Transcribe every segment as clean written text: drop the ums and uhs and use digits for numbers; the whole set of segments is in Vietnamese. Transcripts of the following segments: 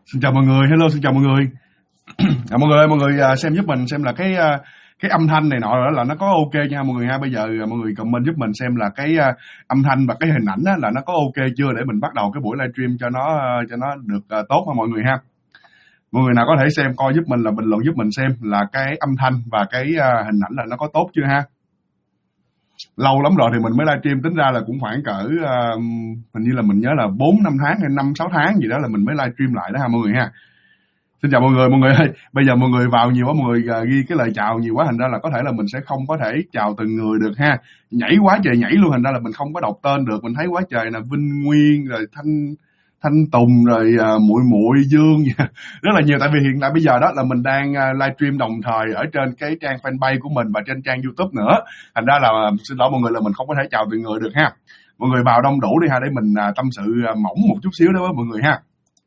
Xin chào mọi người, hello, xin chào mọi người. Mọi người xem giúp mình xem là cái âm thanh này nọ đó là nó có ok nha mọi người ha. Bây giờ mọi người comment giúp mình xem là cái âm thanh và cái hình ảnh á, là nó có ok chưa để mình bắt đầu cái buổi livestream cho nó được tốt ha mọi người ha. Mọi người nào có thể xem coi giúp mình là bình luận giúp mình xem là cái âm thanh và cái hình ảnh là nó có tốt chưa ha. Lâu lắm rồi thì mình mới livestream, tính ra là cũng khoảng cỡ hình như là mình nhớ là 4-5 tháng hay 5-6 tháng gì đó là mình mới livestream lại đó ha mọi người ha. Xin chào mọi người ơi, bây giờ mọi người vào nhiều quá, mọi người ghi cái lời chào nhiều quá, thành ra là có thể là mình sẽ không có thể chào từng người được ha. Nhảy quá trời nhảy luôn, thành ra là mình không có đọc tên được. Mình thấy quá trời là Vinh Nguyên rồi Thanh Tùng rồi Muội Dương rất là nhiều, tại vì hiện tại bây giờ đó là mình đang livestream đồng thời ở trên cái trang fanpage của mình và trên trang YouTube nữa, thành ra là xin lỗi mọi người là mình không có thể chào từng người được ha. Mọi người vào đông đủ đi ha, để mình tâm sự mỏng một chút xíu đó với mọi người ha.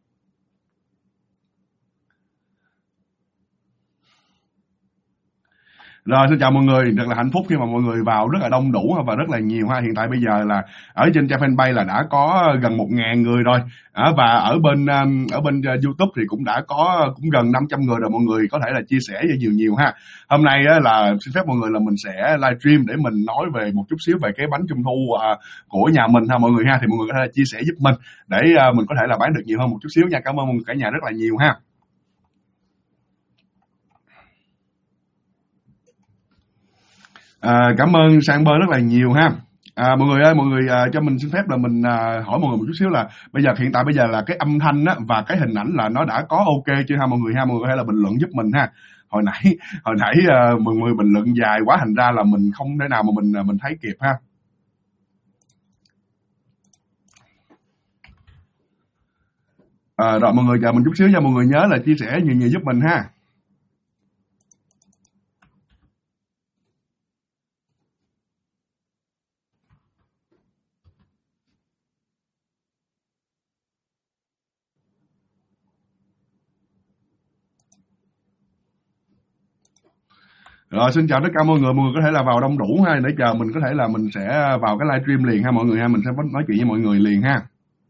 Rồi, xin chào mọi người, rất là hạnh phúc khi mà mọi người vào rất là đông đủ và rất là nhiều ha. Hiện tại bây giờ là ở trên trang fanpage là đã có gần 1.000 người rồi, và ở bên YouTube thì cũng đã có cũng gần 500 người rồi. Mọi người có thể là chia sẻ nhiều ha. Hôm nay là xin phép mọi người là mình sẽ livestream để mình nói về một chút xíu về cái bánh trung thu của nhà mình ha mọi người ha. Thì mọi người có thể là chia sẻ giúp mình để mình có thể là bán được nhiều hơn một chút xíu nha. Cảm ơn mọi người cả nhà rất là nhiều ha. Cảm ơn Sang Bơ rất là nhiều ha. Mọi người ơi, mọi người cho mình xin phép là mình hỏi mọi người một chút xíu là hiện tại bây giờ là cái âm thanh á, và cái hình ảnh là nó đã có ok chưa ha mọi người ha. Mọi người hay là bình luận giúp mình ha. Hồi nãy mọi người bình luận dài quá, thành ra là mình không thể nào mà mình thấy kịp ha. Rồi mọi người chờ mình chút xíu nha, mọi người nhớ là chia sẻ nhiều giúp mình ha. Rồi xin chào tất cả mọi người có thể là vào đông đủ ha, để chờ mình có thể là mình sẽ vào cái livestream liền ha mọi người ha, mình sẽ nói chuyện với mọi người liền ha.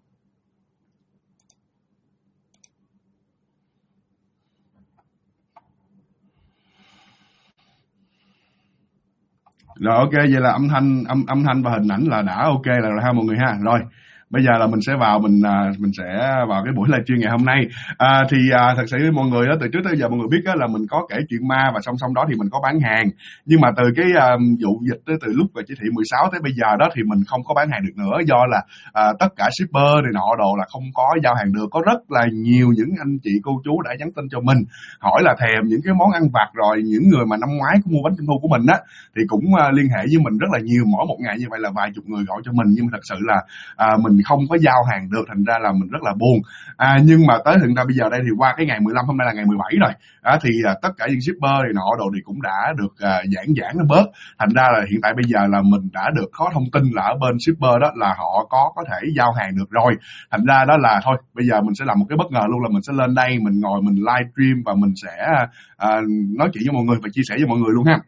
Rồi ok, vậy là âm thanh và hình ảnh là đã ok rồi ha mọi người ha. Rồi bây giờ là mình sẽ vào mình sẽ vào cái buổi livestream ngày hôm nay. Thật sự mọi người đó, từ trước tới giờ mọi người biết đó là mình có kể chuyện ma và song đó thì mình có bán hàng. Nhưng mà từ cái vụ dịch đó, từ lúc về chỉ thị 16 tới bây giờ đó thì mình không có bán hàng được nữa, do là tất cả shipper này nọ đồ là không có giao hàng được. Có rất là nhiều những anh chị cô chú đã nhắn tin cho mình hỏi là thèm những cái món ăn vặt, rồi những người mà năm ngoái cũng mua bánh trung thu của mình á thì cũng liên hệ với mình rất là nhiều, mỗi một ngày như vậy là vài chục người gọi cho mình, nhưng mà thật sự là mình không có giao hàng được, thành ra là mình rất là buồn. Nhưng mà tới hiện tại bây giờ đây thì qua cái ngày 15, hôm nay là ngày 17 rồi, tất cả những shipper này nọ đồ thì cũng đã được giãn nó bớt, thành ra là hiện tại bây giờ là mình đã được có thông tin là ở bên shipper đó là họ có thể giao hàng được rồi, thành ra đó là thôi bây giờ mình sẽ làm một cái bất ngờ luôn, là mình sẽ lên đây mình ngồi mình livestream và mình sẽ nói chuyện với mọi người và chia sẻ với mọi người luôn ha.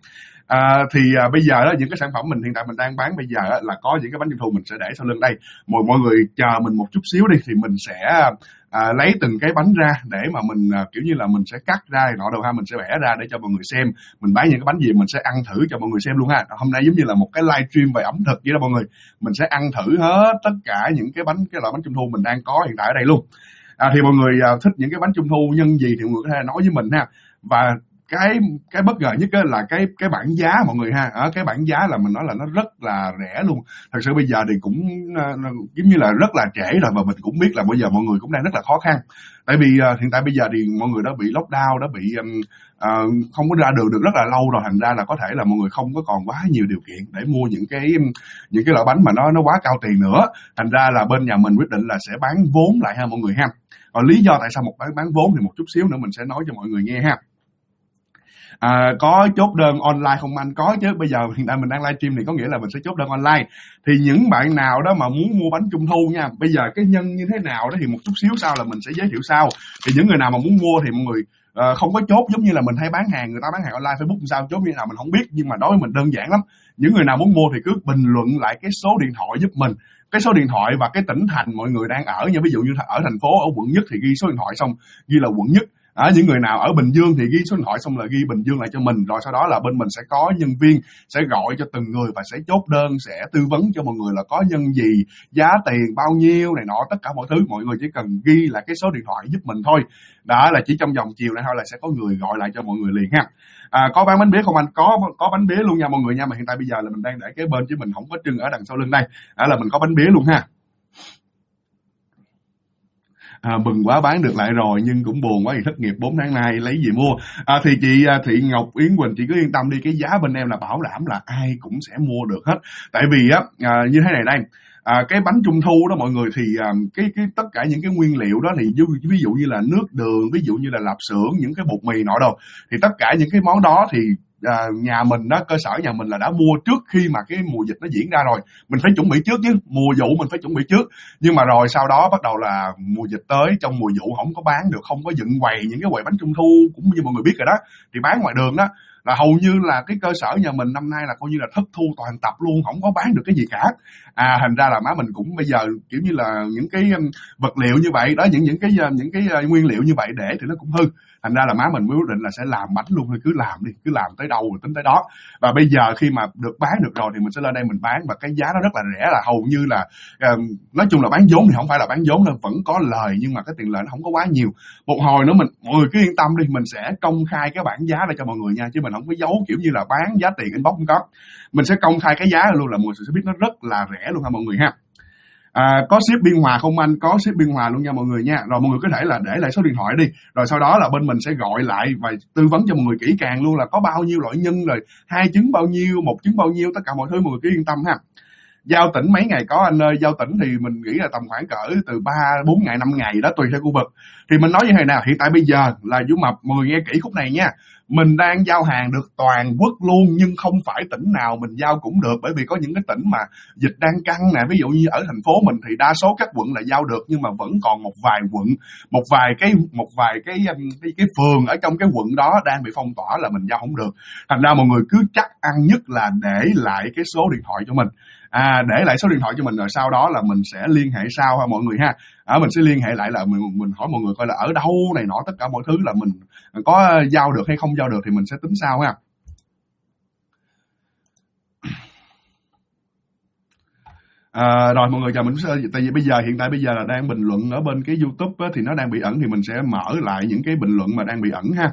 Bây giờ đó, những cái sản phẩm mình hiện tại mình đang bán bây giờ là có những cái bánh trung thu mình sẽ để sau lưng đây. Mọi người chờ mình một chút xíu đi thì mình sẽ lấy từng cái bánh ra để mà mình kiểu như là mình sẽ cắt ra nọ đâu ha, mình sẽ vẽ ra để cho mọi người xem mình bán những cái bánh gì, mình sẽ ăn thử cho mọi người xem luôn ha. Hôm nay giống như là một cái livestream về ẩm thực vậy đó mọi người, mình sẽ ăn thử hết tất cả những cái loại bánh trung thu mình đang có hiện tại ở đây luôn. Thì mọi người thích những cái bánh trung thu nhân gì thì mọi người có thể nói với mình ha. Và cái bất ngờ nhất là cái bảng giá mọi người ha. Cái bảng giá là mình nói là nó rất là rẻ luôn. Thật sự bây giờ thì cũng giống như là rất là trễ rồi, và mình cũng biết là bây giờ mọi người cũng đang rất là khó khăn. Tại vì hiện tại bây giờ thì mọi người đã bị lockdown, đã bị không có ra đường được rất là lâu rồi, thành ra là có thể là mọi người không có còn quá nhiều điều kiện để mua những cái loại bánh mà nó quá cao tiền nữa. Thành ra là bên nhà mình quyết định là sẽ bán vốn lại ha mọi người ha. Còn lý do tại sao bán vốn thì một chút xíu nữa mình sẽ nói cho mọi người nghe ha. Có chốt đơn online không anh? Có chứ, bây giờ hiện tại mình đang livestream thì có nghĩa là mình sẽ chốt đơn online. Thì những bạn nào đó mà muốn mua bánh trung thu nha, bây giờ cái nhân như thế nào đó thì một chút xíu sau là mình sẽ giới thiệu sau. Thì những người nào mà muốn mua thì mọi người không có chốt giống như là mình hay bán hàng, người ta bán hàng online Facebook sao chốt như thế nào mình không biết, nhưng mà đối với mình đơn giản lắm. Những người nào muốn mua thì cứ bình luận lại cái số điện thoại giúp mình, cái số điện thoại và cái tỉnh thành mọi người đang ở nha. Ví dụ như ở thành phố, ở quận nhất thì ghi số điện thoại xong ghi là quận nhất. Những người nào ở Bình Dương thì ghi số điện thoại xong là ghi Bình Dương lại cho mình, rồi sau đó là bên mình sẽ có nhân viên sẽ gọi cho từng người và sẽ chốt đơn, sẽ tư vấn cho mọi người là có nhân gì, giá tiền bao nhiêu này nọ, tất cả mọi thứ. Mọi người chỉ cần ghi là cái số điện thoại giúp mình thôi. Đó là chỉ trong vòng chiều này thôi là sẽ có người gọi lại cho mọi người liền ha. Có bán bánh bía không anh? Có bánh bía luôn nha mọi người nha, mà hiện tại bây giờ là mình đang để kế bên chứ mình không có trưng ở đằng sau lưng đây. Là mình có bánh bía luôn ha. Mừng quá bán được lại rồi nhưng cũng buồn quá vì thất nghiệp 4 tháng nay lấy gì mua. Thì chị Thị Ngọc Yến Quỳnh, chị cứ yên tâm đi, cái giá bên em là bảo đảm là ai cũng sẽ mua được hết. Tại vì như thế này đây, cái bánh trung thu đó mọi người, thì cái tất cả những cái nguyên liệu đó thì ví dụ như là nước đường, ví dụ như là lạp xưởng, những cái bột mì nọ đâu, thì tất cả những cái món đó thì nhà mình đó, cơ sở nhà mình là đã mua trước khi mà cái mùa dịch nó diễn ra rồi. Mình phải chuẩn bị trước chứ, mùa vụ mình phải chuẩn bị trước. Nhưng mà rồi sau đó bắt đầu là mùa dịch tới, trong mùa vụ không có bán được, không có dựng quầy, những cái quầy bánh trung thu cũng như mọi người biết rồi đó, thì bán ngoài đường đó là hầu như là cái cơ sở nhà mình năm nay là coi như là thất thu toàn tập luôn, không có bán được cái gì cả. Thành ra là má mình cũng bây giờ kiểu như là những cái vật liệu như vậy đó, những cái nguyên liệu như vậy để thì nó cũng hư. Thành ra là má mình mới quyết định là sẽ làm bánh luôn thôi, cứ làm đi, cứ làm tới đâu rồi tính tới đó. Và bây giờ khi mà được bán được rồi thì mình sẽ lên đây mình bán, và cái giá nó rất là rẻ, là hầu như là nói chung là bán vốn thì không phải là bán vốn nên vẫn có lời, nhưng mà cái tiền lợi nó không có quá nhiều. Một hồi nữa mọi người cứ yên tâm đi, mình sẽ công khai cái bảng giá đây cho mọi người nha, chứ mình không có giấu kiểu như là bán giá tiền inbox không có. Mình sẽ công khai cái giá luôn, là mọi người sẽ biết nó rất là rẻ luôn ha mọi người ha. Có ship Biên Hòa không anh? Có ship Biên Hòa luôn nha mọi người nha. Rồi mọi người có thể là để lại số điện thoại đi, rồi sau đó là bên mình sẽ gọi lại và tư vấn cho mọi người kỹ càng luôn là có bao nhiêu loại nhân, rồi 2 trứng bao nhiêu, 1 trứng bao nhiêu, tất cả mọi thứ mọi người cứ yên tâm ha. Giao tỉnh mấy ngày có anh ơi? Giao tỉnh thì mình nghĩ là tầm khoảng cỡ từ 3-4 ngày 5 ngày đó, tùy theo khu vực. Thì mình nói như thế nào, hiện tại bây giờ là Vũ Mập, mọi người nghe kỹ khúc này nha, mình đang giao hàng được toàn quốc luôn, nhưng không phải tỉnh nào mình giao cũng được, bởi vì có những cái tỉnh mà dịch đang căng nè, ví dụ như ở thành phố mình thì đa số các quận là giao được, nhưng mà vẫn còn một vài quận, một vài cái phường ở trong cái quận đó đang bị phong tỏa là mình giao không được. Thành ra mọi người cứ chắc ăn nhất là để lại cái số điện thoại cho mình. Để lại số điện thoại cho mình, rồi sau đó là mình sẽ liên hệ sau ha mọi người ha. Mình sẽ liên hệ lại là mình hỏi mọi người coi là ở đâu này nọ, tất cả mọi thứ là mình có giao được hay không giao được thì mình sẽ tính sau ha. Rồi mọi người chờ mình, tại vì hiện tại bây giờ là đang bình luận ở bên cái YouTube á, thì nó đang bị ẩn, thì mình sẽ mở lại những cái bình luận mà đang bị ẩn ha.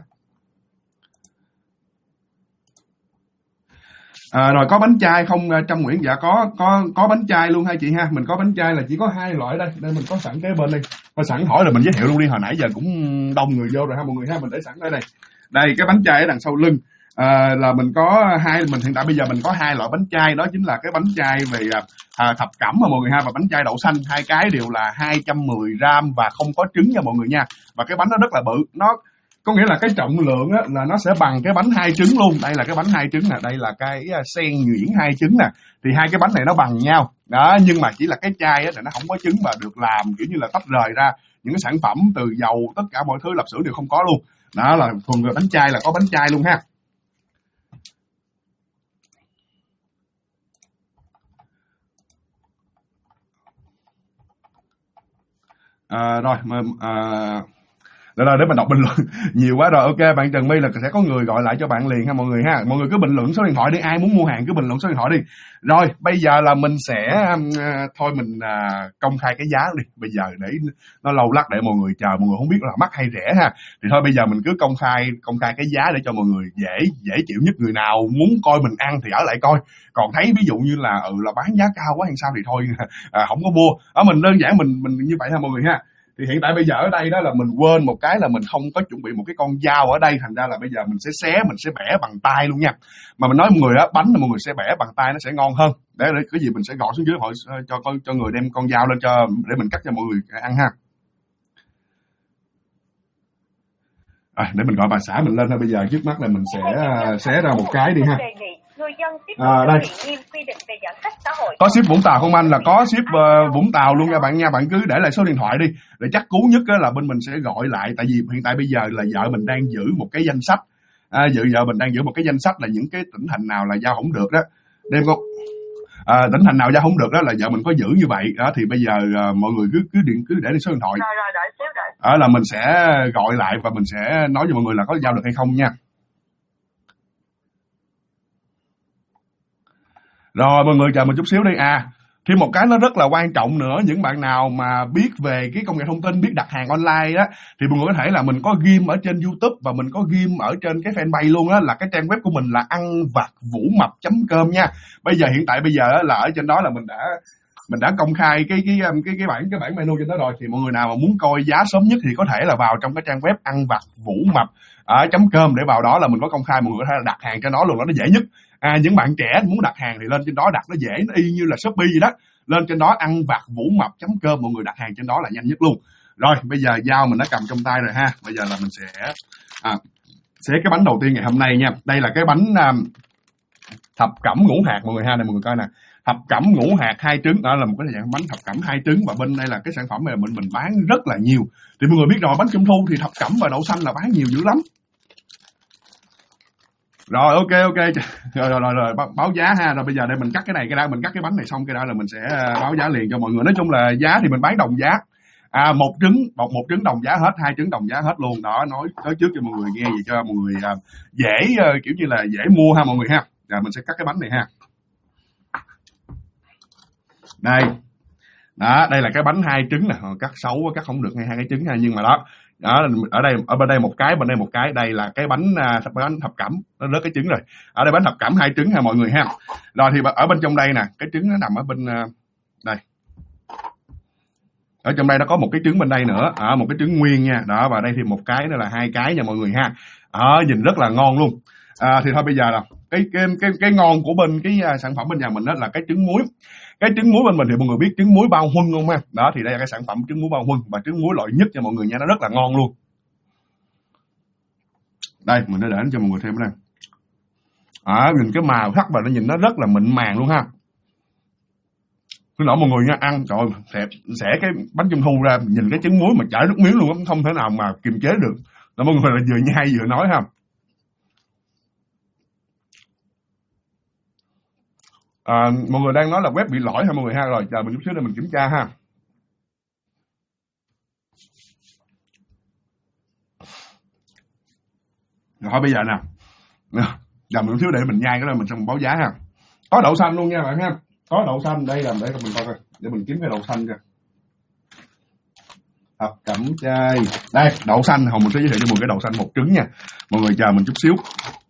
Rồi có bánh chay không Trâm Nguyễn? Dạ có bánh chay luôn ha chị ha. Mình có bánh chay là chỉ có 2 loại đây mình có sẵn kế bên đây. Thôi sẵn hỏi là mình giới thiệu luôn đi, hồi nãy giờ cũng đông người vô rồi ha mọi người ha. Mình để sẵn đây. Đây cái bánh chay ở đằng sau lưng là mình có mình hiện tại bây giờ mình có 2 loại bánh chay, đó chính là cái bánh chay về thập cẩm mà mọi người ha, và bánh chay đậu xanh, 2 cái đều là 210 gram và không có trứng nha mọi người nha. Và cái bánh nó rất là bự, nó có nghĩa là cái trọng lượng á, là nó sẽ bằng cái bánh 2 trứng luôn. Đây là cái bánh 2 trứng nè, đây là cái sen nhuyễn 2 trứng nè, thì 2 cái bánh này nó bằng nhau đó, nhưng mà chỉ là cái chai á thì nó không có trứng và được làm kiểu như là tách rời ra những cái sản phẩm từ dầu, tất cả mọi thứ lạp xưởng đều không có luôn. Đó là thuần về bánh chay, là có bánh chay luôn ha. Rồi để mình đọc bình luận nhiều quá rồi. Ok, bạn Trần My là sẽ có người gọi lại cho bạn liền ha mọi người ha. Mọi người cứ bình luận số điện thoại đi, ai muốn mua hàng cứ bình luận số điện thoại đi. Rồi bây giờ là mình sẽ thôi mình công khai cái giá đi. Bây giờ để nó lâu lắc để mọi người chờ, mọi người không biết là mắc hay rẻ ha, thì thôi bây giờ mình cứ công khai cái giá để cho mọi người dễ chịu nhất. Người nào muốn coi mình ăn thì ở lại coi, còn thấy ví dụ như là là bán giá cao quá hay sao thì thôi không có mua. Mình đơn giản mình như vậy ha mọi người ha. Thì hiện tại bây giờ ở đây đó là mình quên một cái là mình không có chuẩn bị một cái con dao ở đây, thành ra là bây giờ mình sẽ mình sẽ bẻ bằng tay luôn nha. Mà mình nói mọi người á, bánh là mọi người sẽ bẻ bằng tay nó sẽ ngon hơn. Để cái gì mình sẽ gọt xuống dưới hỏi cho người đem con dao lên để mình cắt cho mọi người ăn ha. Để mình gọi bà xã mình lên thôi. Bây giờ trước mắt là mình sẽ xé ra một cái đi ha. Đây có ship Vũng Tàu không anh? Là có ship Vũng Tàu luôn nha bạn nha. Bạn cứ để lại số điện thoại đi, để chắc cú nhất là bên mình sẽ gọi lại. Tại vì hiện tại bây giờ là vợ mình đang giữ một cái danh sách, vợ mình đang giữ một cái danh sách là những cái tỉnh thành nào là giao không được đó. Đem con tỉnh thành nào giao không được đó là vợ mình có giữ như vậy đó. Thì bây giờ mọi người cứ để đi số điện thoại Rồi đợi xíu đợi. là mình sẽ gọi lại và mình sẽ nói với mọi người là có giao được hay không nha. Rồi mọi người chờ mình chút xíu đi. Thêm một cái nó rất là quan trọng nữa, những bạn nào mà biết về cái công nghệ thông tin, biết đặt hàng online á, thì mọi người có thể là mình có ghim ở trên YouTube và mình có ghim ở trên cái fanpage luôn á, là cái trang web của mình là anvacvũmập.com nha. Hiện tại bây giờ là ở trên đó là mình đã công khai cái bản menu trên đó rồi. Thì mọi người nào mà muốn coi giá sớm nhất thì có thể là vào trong cái trang web anvacvũmập.com để vào đó là mình có công khai, mọi người có thể là đặt hàng cho nó luôn, nó dễ nhất. Những bạn trẻ muốn đặt hàng thì lên trên đó đặt, nó dễ, nó y như là Shopee vậy đó. Lên trên đó anvacvũmập.com, mọi người đặt hàng trên đó là nhanh nhất luôn. Rồi bây giờ dao mình đã cầm trong tay rồi ha. Bây giờ là mình sẽ xé cái bánh đầu tiên ngày hôm nay nha. Đây là cái bánh thập cẩm ngũ hạt mọi người ha. Đây mọi người coi nè, thập cẩm ngũ hạt 2 trứng, đó là một cái dạng bánh thập cẩm 2 trứng. Và bên đây là cái sản phẩm này mình bán rất là nhiều. Thì mọi người biết rồi, bánh trung thu thì thập cẩm và đậu xanh là bán nhiều dữ lắm. Rồi ok rồi báo giá ha. Rồi bây giờ đây mình cắt cái này, cái đó mình cắt cái bánh này xong cái đó là mình sẽ báo giá liền cho mọi người. Nói chung là giá thì mình bán đồng giá. Một trứng đồng giá hết, 2 trứng đồng giá hết luôn đó. Nói trước cho mọi người nghe gì cho mọi người dễ kiểu như là dễ mua ha mọi người ha. Rồi mình sẽ cắt cái bánh này ha. Đây là cái bánh 2 trứng nè, cắt xấu quá, cắt không được ngay 2 cái trứng ha, nhưng mà đó ở bên đây một cái, bên đây một cái. Đây là cái bánh thập cẩm, nó rớt cái trứng rồi. Ở đây bánh thập cẩm 2 trứng ha mọi người ha. Rồi thì ở bên trong đây nè, cái trứng nó nằm ở bên đây. Ở trong đây nó có một cái trứng bên đây nữa, một cái trứng nguyên nha. Đó, và đây thì một cái nữa là 2 cái nha mọi người ha. Nhìn rất là ngon luôn. Thì thôi bây giờ là cái ngon của bên cái sản phẩm bên nhà mình đó là cái trứng muối. Cái trứng muối bên mình thì mọi người biết trứng muối bao huân không ha. Đó thì đây là cái sản phẩm trứng muối bao huân, và trứng muối loại nhất cho mọi người nha, nó rất là ngon luôn. Đây mình đã để cho mọi người thêm đây. Nhìn cái màu sắc và nó nhìn nó rất là mịn màng luôn ha. Cứ nói mọi người nha, ăn trời xẻ cái bánh trung thu ra, nhìn cái trứng muối mà chảy nước miếng luôn, không thể nào mà kiềm chế được. Đó, mọi người là vừa nhai vừa nói ha. Mọi người đang nói là web bị lỗi ha mọi người ha. Rồi chờ mình chút xíu để mình kiểm tra ha. Rồi bây giờ nè, chờ mình chút xíu để mình nhai cái đó mình xong báo giá ha. Có đậu xanh luôn nha bạn ha. Có đậu xanh, đây là để mình coi coi, để mình kiếm cái đậu xanh kìa. Thập cẩm chay. Đây, đậu xanh, Hồng mình sẽ giới thiệu cho mọi người cái đậu xanh 1 trứng nha. Mọi người chờ mình chút xíu.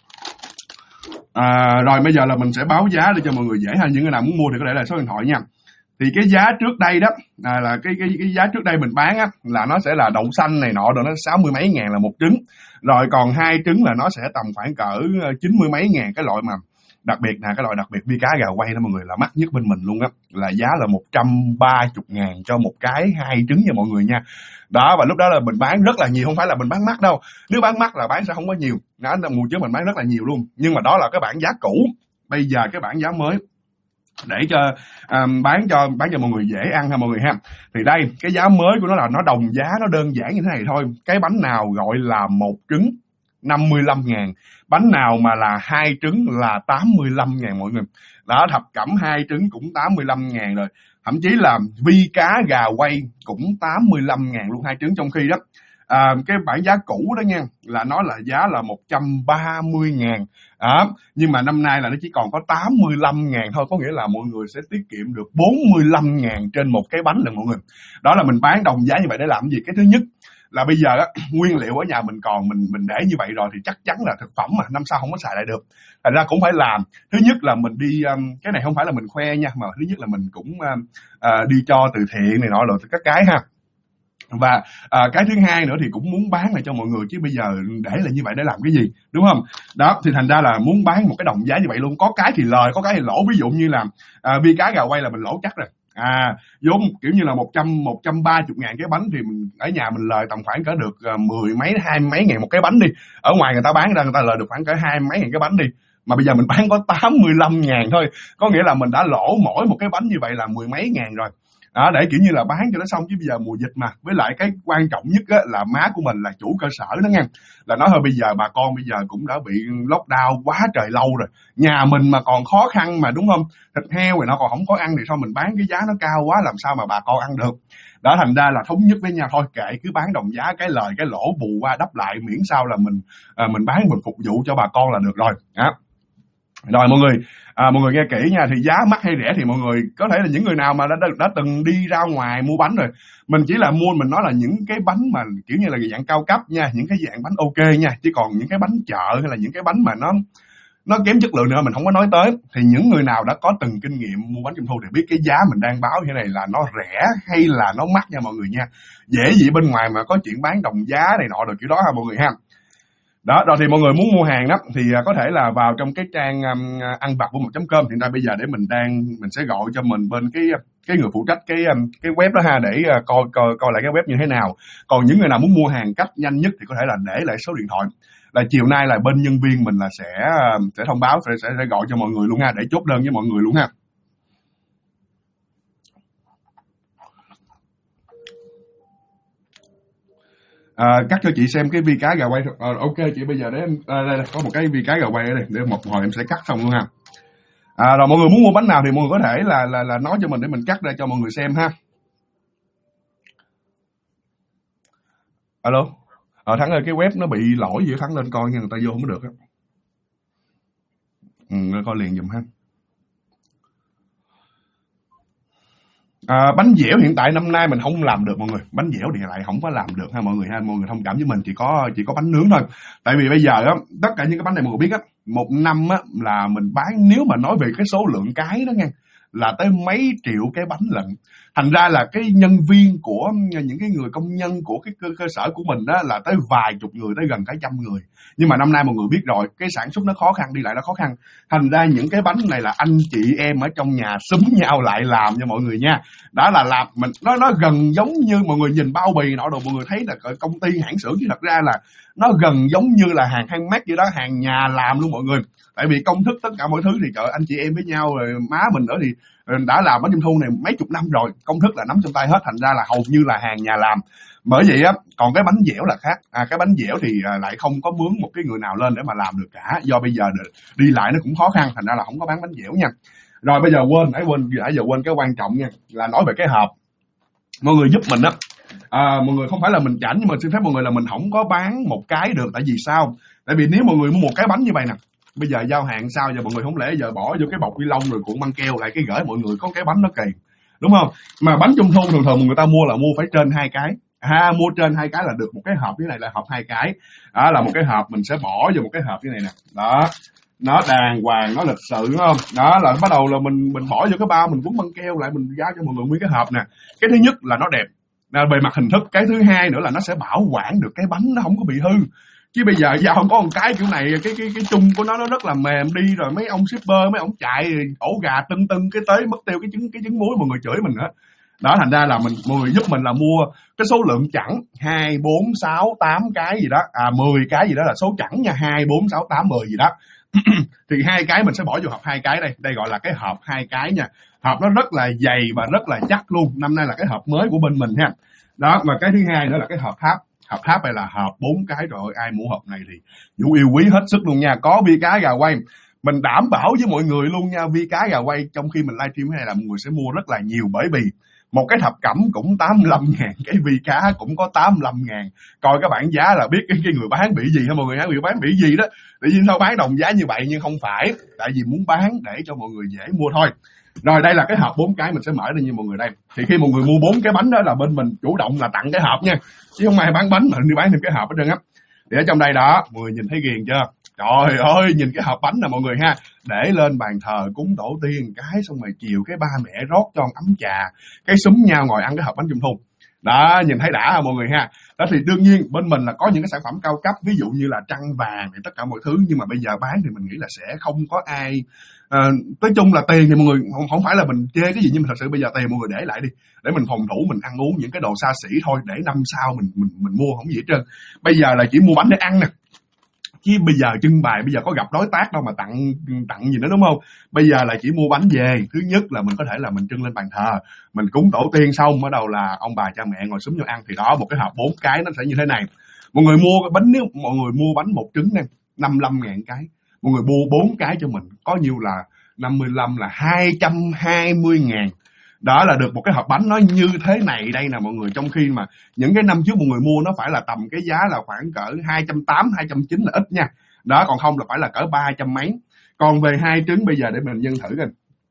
Rồi bây giờ là mình sẽ báo giá để cho mọi người dễ ha. Những người nào muốn mua thì có thể là số điện thoại nha. Thì cái giá trước đây đó là cái giá trước đây mình bán á, là nó sẽ là đậu xanh này nọ rồi nó 60 mấy ngàn là 1 trứng. Rồi còn 2 trứng là nó sẽ tầm khoảng cỡ 90 mấy ngàn. Cái loại mà đặc biệt nè, cái loại đặc biệt vi cá gà quay đó mọi người, là mắc nhất bên mình luôn á, là giá là 130 ngàn cho một cái 2 trứng nha mọi người nha. Đó, và lúc đó là mình bán rất là nhiều, không phải là mình bán mắc đâu. Nếu bán mắc là bán sẽ không có nhiều. Đó, mùa trước mình bán rất là nhiều luôn. Nhưng mà đó là cái bản giá cũ. Bây giờ cái bản giá mới để cho bán cho mọi người dễ ăn ha mọi người ha. Thì đây, cái giá mới của nó là nó đồng giá, nó đơn giản như thế này thôi. Cái bánh nào gọi là 1 trứng 55 ngàn, bánh nào mà là 2 trứng là 85 ngàn mọi người. Đó, thập cẩm 2 trứng cũng 85 ngàn rồi. Thậm chí là vi cá gà quay cũng 85 ngàn luôn 2 trứng. Trong khi đó cái bản giá cũ đó nha, là nó là giá là 130 ngàn. Nhưng mà năm nay là nó chỉ còn có 85 ngàn thôi. Có nghĩa là mọi người sẽ tiết kiệm được 45 ngàn trên một cái bánh lần mọi người. Đó là mình bán đồng giá như vậy để làm gì? Cái thứ nhất là bây giờ á, nguyên liệu ở nhà mình còn mình để như vậy rồi thì chắc chắn là thực phẩm mà năm sau không có xài lại được. Thành ra cũng phải làm. Thứ nhất là mình đi cái này không phải là mình khoe nha, mà thứ nhất là mình cũng đi cho từ thiện này nọ rồi các cái ha. Và cái thứ hai nữa thì cũng muốn bán lại cho mọi người, chứ bây giờ để là như vậy để làm cái gì, đúng không? Đó thì thành ra là muốn bán một cái đồng giá như vậy luôn. Có cái thì lời, có cái thì lỗ. Ví dụ như là vi cá gà quay là mình lỗ chắc rồi. Vốn kiểu như là 130 ngàn cái bánh thì mình ở nhà mình lời tầm khoảng cỡ được 10 mấy 20 mấy ngàn một cái bánh đi. Ở ngoài người ta bán ra người ta lời được khoảng cỡ 20 mấy ngàn cái bánh đi. Mà bây giờ mình bán có 85 ngàn thôi. Có nghĩa là mình đã lỗ mỗi một cái bánh như vậy là 10 mấy ngàn rồi. đó, để kiểu như là bán cho nó xong, chứ bây giờ mùa dịch mà, với lại cái quan trọng nhất á, là má của mình là chủ cơ sở đó nghe, là nói thôi bây giờ bà con bây giờ cũng đã bị lockdown quá trời lâu rồi, nhà mình mà còn khó khăn mà, đúng không, thịt heo thì nó còn không có ăn thì sao mình bán cái giá nó cao quá làm sao mà bà con ăn được. Đó, thành ra là thống nhất với nhau thôi, kệ cứ bán đồng giá, cái lời cái lỗ bù qua đắp lại, miễn sao là mình bán mình phục vụ cho bà con là được rồi đó. Rồi mọi người nghe kỹ nha, thì giá mắc hay rẻ thì mọi người có thể là những người nào mà đã từng đi ra ngoài mua bánh rồi, mình chỉ là mua, mình nói là những cái bánh mà kiểu như là dạng cao cấp nha, những cái dạng bánh ok nha, chứ còn những cái bánh chợ hay là những cái bánh mà nó kém chất lượng nữa mình không có nói tới. Thì những người nào đã có từng kinh nghiệm mua bánh trung thu thì biết cái giá mình đang báo như thế này là nó rẻ hay là nó mắc nha mọi người nha. Dễ gì bên ngoài mà có chuyện bán đồng giá này nọ được kiểu đó ha mọi người ha. Đó, rồi thì mọi người muốn mua hàng đó thì có thể là vào trong cái trang ăn vặt của 1.com. Hiện tại bây giờ để mình sẽ gọi cho mình bên cái người phụ trách cái web đó ha, để coi lại cái web như thế nào. Còn những người nào muốn mua hàng cách nhanh nhất thì có thể là để lại số điện thoại, là chiều nay là bên nhân viên mình là sẽ thông báo, sẽ gọi cho mọi người luôn ha, để chốt đơn với mọi người luôn ha. Cắt cho chị xem cái vi cá gà quay. Ok chị, bây giờ để em đây có một cái vi cá gà quay ở đây, để một hồi em sẽ cắt xong luôn ha. Rồi mọi người muốn mua bánh nào thì mọi người có thể là nói cho mình để mình cắt ra cho mọi người xem ha. Alo, Thắng ơi, cái web nó bị lỗi gì Thắng lên coi nha, người ta vô không được á. Coi liền giùm ha. Bánh dẻo hiện tại năm nay mình không làm được mọi người, bánh dẻo thì lại không có làm được ha mọi người ha, mọi người thông cảm với mình, chỉ có bánh nướng thôi. Tại vì bây giờ á, tất cả những cái bánh này mọi người biết á, một năm á là mình bán, nếu mà nói về cái số lượng cái đó nha, là tới mấy triệu cái bánh lận. Thành ra là cái nhân viên của những cái người công nhân của cái cơ sở của mình đó là tới vài chục người, tới gần cả trăm người. Nhưng mà năm nay mọi người biết rồi, cái sản xuất nó khó khăn, đi lại nó khó khăn. Thành ra những cái bánh này là anh chị em ở trong nhà xúm nhau lại làm cho mọi người nha. Đó là làm mình nó gần giống như mọi người nhìn bao bì nọ đồ, mọi người thấy là công ty hãng xưởng, chứ thật ra là nó gần giống như là hàng handmade vậy đó, hàng nhà làm luôn mọi người. Tại vì công thức tất cả mọi thứ thì anh chị em với nhau rồi, má mình nữa thì đã làm bánh trung thu này mấy chục năm rồi, công thức là nắm trong tay hết, thành ra là hầu như là hàng nhà làm. Bởi vậy á, còn cái bánh dẻo là khác. Cái bánh dẻo thì lại không có mướn một cái người nào lên để mà làm được cả, do bây giờ đi lại nó cũng khó khăn, thành ra là không có bán bánh dẻo nha. Rồi bây giờ quên cái quan trọng nha, là nói về cái hộp. Mọi người giúp mình á, mọi người không phải là mình chảnh, nhưng mà xin phép mọi người là mình không có bán một cái được. Tại vì sao? Tại vì nếu mọi người mua một cái bánh như vậy nè, bây giờ giao hàng sao giờ mọi người không lẽ giờ bỏ vô cái bọc ni lông rồi cuộn băng keo lại cái gửi mọi người có cái bánh nó kỳ, đúng không? Mà bánh trung thu thường người ta mua là mua phải trên 2 cái. Mua trên 2 cái là được một cái hộp như này, là hộp 2 cái. Đó là một cái hộp, mình sẽ bỏ vô một cái hộp như này nè. Đó, nó đàng hoàng, nó lịch sự, đúng không? Đó là bắt đầu là mình bỏ vô cái bao, mình cuốn băng keo lại, mình giao cho mọi người nguyên cái hộp nè. Cái thứ nhất là nó đẹp bề mặt hình thức, cái thứ hai nữa là nó sẽ bảo quản được cái bánh, nó không có bị hư. Chứ bây giờ giao không có một cái kiểu này, cái chung của nó rất là mềm đi, rồi mấy ông shipper mấy ông chạy ổ gà tưng cái tới mất tiêu cái trứng muối, mọi người chửi mình nữa. Đó, thành ra là mọi người giúp mình là mua cái số lượng chẵn 2, 4, 6, 8 cái gì đó, 10 cái gì đó là số chẵn nha, 2, 4, 6, 8, 10 gì đó. Thì 2 cái mình sẽ bỏ vô hộp 2 cái đây gọi là cái hộp 2 cái nha. Hộp nó rất là dày và rất là chắc luôn, năm nay là cái hộp mới của bên mình ha. Đó, và cái thứ hai nữa là cái hộp tháp. Hộp tháp này là hộp 4 cái rồi, ai mua hộp này thì Vũ yêu quý hết sức luôn nha. Có vi cá gà quay, mình đảm bảo với mọi người luôn nha, vi cá gà quay trong khi mình livestream này là mọi người sẽ mua rất là nhiều, bởi vì một cái thập cẩm cũng 85.000, cái vi cá cũng có 85.000. Coi các bạn giá là biết cái người bán bị gì hả mọi người hả? Người bán bị gì đó, tự nhiên sao bán đồng giá như vậy, nhưng không phải, tại vì muốn bán để cho mọi người dễ mua thôi. Rồi đây là cái hộp 4 cái, mình sẽ mở ra như mọi người đây. Thì khi mọi người mua 4 cái bánh đó là bên mình chủ động là tặng cái hộp nha, chứ không ai bán bánh mà đi bán thêm cái hộp hết trơn á. Thì ở trong đây đó, mọi người nhìn thấy ghiền chưa? Trời ơi, nhìn cái hộp bánh nè mọi người ha, để lên bàn thờ cúng tổ tiên cái, xong rồi chiều cái ba mẹ rót cho ấm trà, cái xúm nhau ngồi ăn cái hộp bánh trung thu. Đó, nhìn thấy đã hả mọi người ha. Đó thì đương nhiên bên mình là có những cái sản phẩm cao cấp, ví dụ như là trăng vàng thì tất cả mọi thứ, nhưng mà bây giờ bán thì mình nghĩ là sẽ không có ai nói chung là tiền thì mọi người không phải là mình chê cái gì, nhưng mà thật sự bây giờ tiền mọi người để lại đi, để mình phòng thủ, mình ăn uống những cái đồ xa xỉ thôi, để năm sau mình mua không gì hết trơn. Bây giờ là chỉ mua bánh để ăn nè. Chứ bây giờ trưng bày, bây giờ có gặp đối tác đâu mà tặng gì nữa, đúng không? Bây giờ là chỉ mua bánh về, thứ nhất là mình có thể là mình trưng lên bàn thờ, mình cúng tổ tiên xong bắt đầu là ông bà cha mẹ ngồi xúm nhau ăn. Thì đó, một cái hộp 4 cái nó sẽ như thế này. Mọi người mua cái bánh, nếu mọi người mua bánh một trứng nè 55.000 cái, mọi người mua 4 cái cho mình có nhiêu là 55 là 220.000. Đó là được một cái hộp bánh nó như thế này đây nè mọi người. Trong khi mà những cái năm trước mọi người mua nó phải là tầm cái giá là khoảng cỡ 280, 290 là ít nha. Đó, còn không là phải là cỡ 300 mấy. Còn về 2 trứng bây giờ để mình nhân thử coi.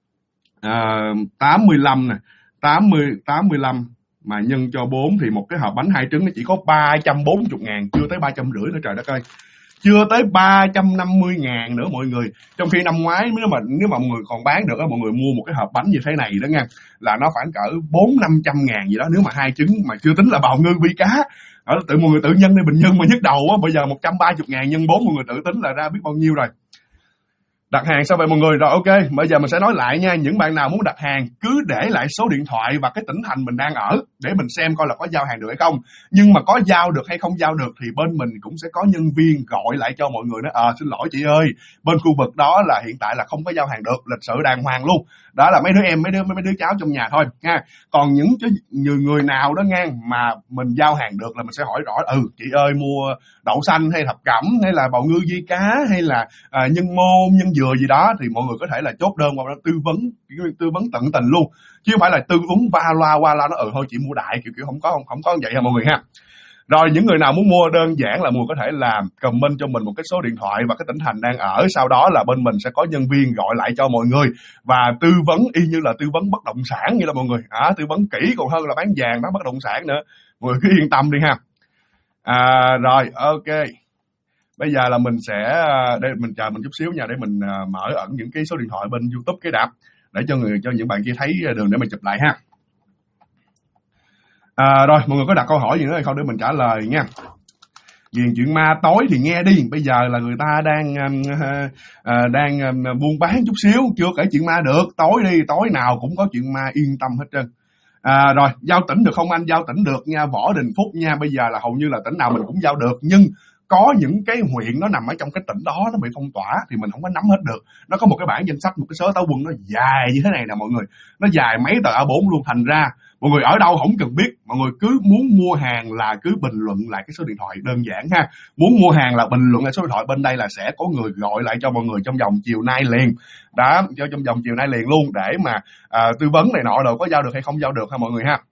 85 nè, 85 mà nhân cho 4 thì một cái hộp bánh 2 trứng nó chỉ có 340.000, chưa tới 350 nữa, trời đất ơi. Chưa tới 350.000 nữa mọi người. Trong khi năm ngoái nếu mà mọi người còn bán được, mọi người mua một cái hộp bánh như thế này đó nha, là nó khoảng cỡ 400-500 ngàn gì đó, nếu mà 2 trứng, mà chưa tính là bào ngư vi cá. Mọi người tự nhân đi, bình nhân mà nhức đầu á, bây giờ 130.000 nhân 4 mọi người tự tính là ra biết bao nhiêu rồi. Đặt hàng sao vậy mọi người? Rồi ok, bây giờ mình sẽ nói lại nha. Những bạn nào muốn đặt hàng cứ để lại số điện thoại và cái tỉnh thành mình đang ở để mình xem coi là có giao hàng được hay không. Nhưng mà có giao được hay không giao được thì bên mình cũng sẽ có nhân viên gọi lại cho mọi người nói xin lỗi chị ơi, bên khu vực đó là hiện tại là không có giao hàng được, lịch sự đàng hoàng luôn. Đó là mấy đứa em, mấy đứa cháu trong nhà thôi nha. Còn những người nào đó ngang mà mình giao hàng được là mình sẽ hỏi rõ, chị ơi mua đậu xanh hay thập cẩm hay là bào ngư vi cá hay là nhân môn, nhân dừa gì đó thì mọi người có thể là chốt đơn qua đó tư vấn tận tình luôn, chứ không phải là tư vấn qua loa nó thôi chị mua đại kiểu không có vậy ha mọi người ha. Rồi những người nào muốn mua đơn giản là mọi người có thể làm comment cho mình một cái số điện thoại và cái tỉnh thành đang ở, sau đó là bên mình sẽ có nhân viên gọi lại cho mọi người và tư vấn y như là tư vấn bất động sản như là mọi người, tư vấn kỹ còn hơn là bán vàng bán bất động sản nữa. Mọi người cứ yên tâm đi ha. Rồi ok, bây giờ là mình sẽ đây, mình chờ mình chút xíu nha để mình mở ẩn những cái số điện thoại bên YouTube cái đạp để cho những bạn kia thấy đường để mình chụp lại ha. Rồi mọi người có đặt câu hỏi gì nữa hay không để mình trả lời nha. Ghiền chuyện ma tối thì nghe đi, bây giờ là người ta đang buôn bán chút xíu, chưa kể chuyện ma được. Tối đi, tối nào cũng có chuyện ma, yên tâm hết trơn. Rồi giao tỉnh được không anh? Giao tỉnh được nha, Võ Đình Phúc nha. Bây giờ là hầu như là tỉnh nào mình cũng giao được, nhưng có những cái huyện nó nằm ở trong cái tỉnh đó nó bị phong tỏa thì mình không có nắm hết được. Nó có một cái bảng danh sách, một cái sớ táo quân nó dài như thế này nè mọi người, nó dài mấy tờ A4 luôn. Thành ra mọi người ở đâu không cần biết, mọi người cứ muốn mua hàng là cứ bình luận lại cái số điện thoại, đơn giản ha. Muốn mua hàng là bình luận lại số điện thoại, bên đây là sẽ có người gọi lại cho mọi người trong vòng chiều nay liền. Đó, trong vòng chiều nay liền luôn để mà tư vấn này nọ, rồi có giao được hay không giao được ha mọi người ha.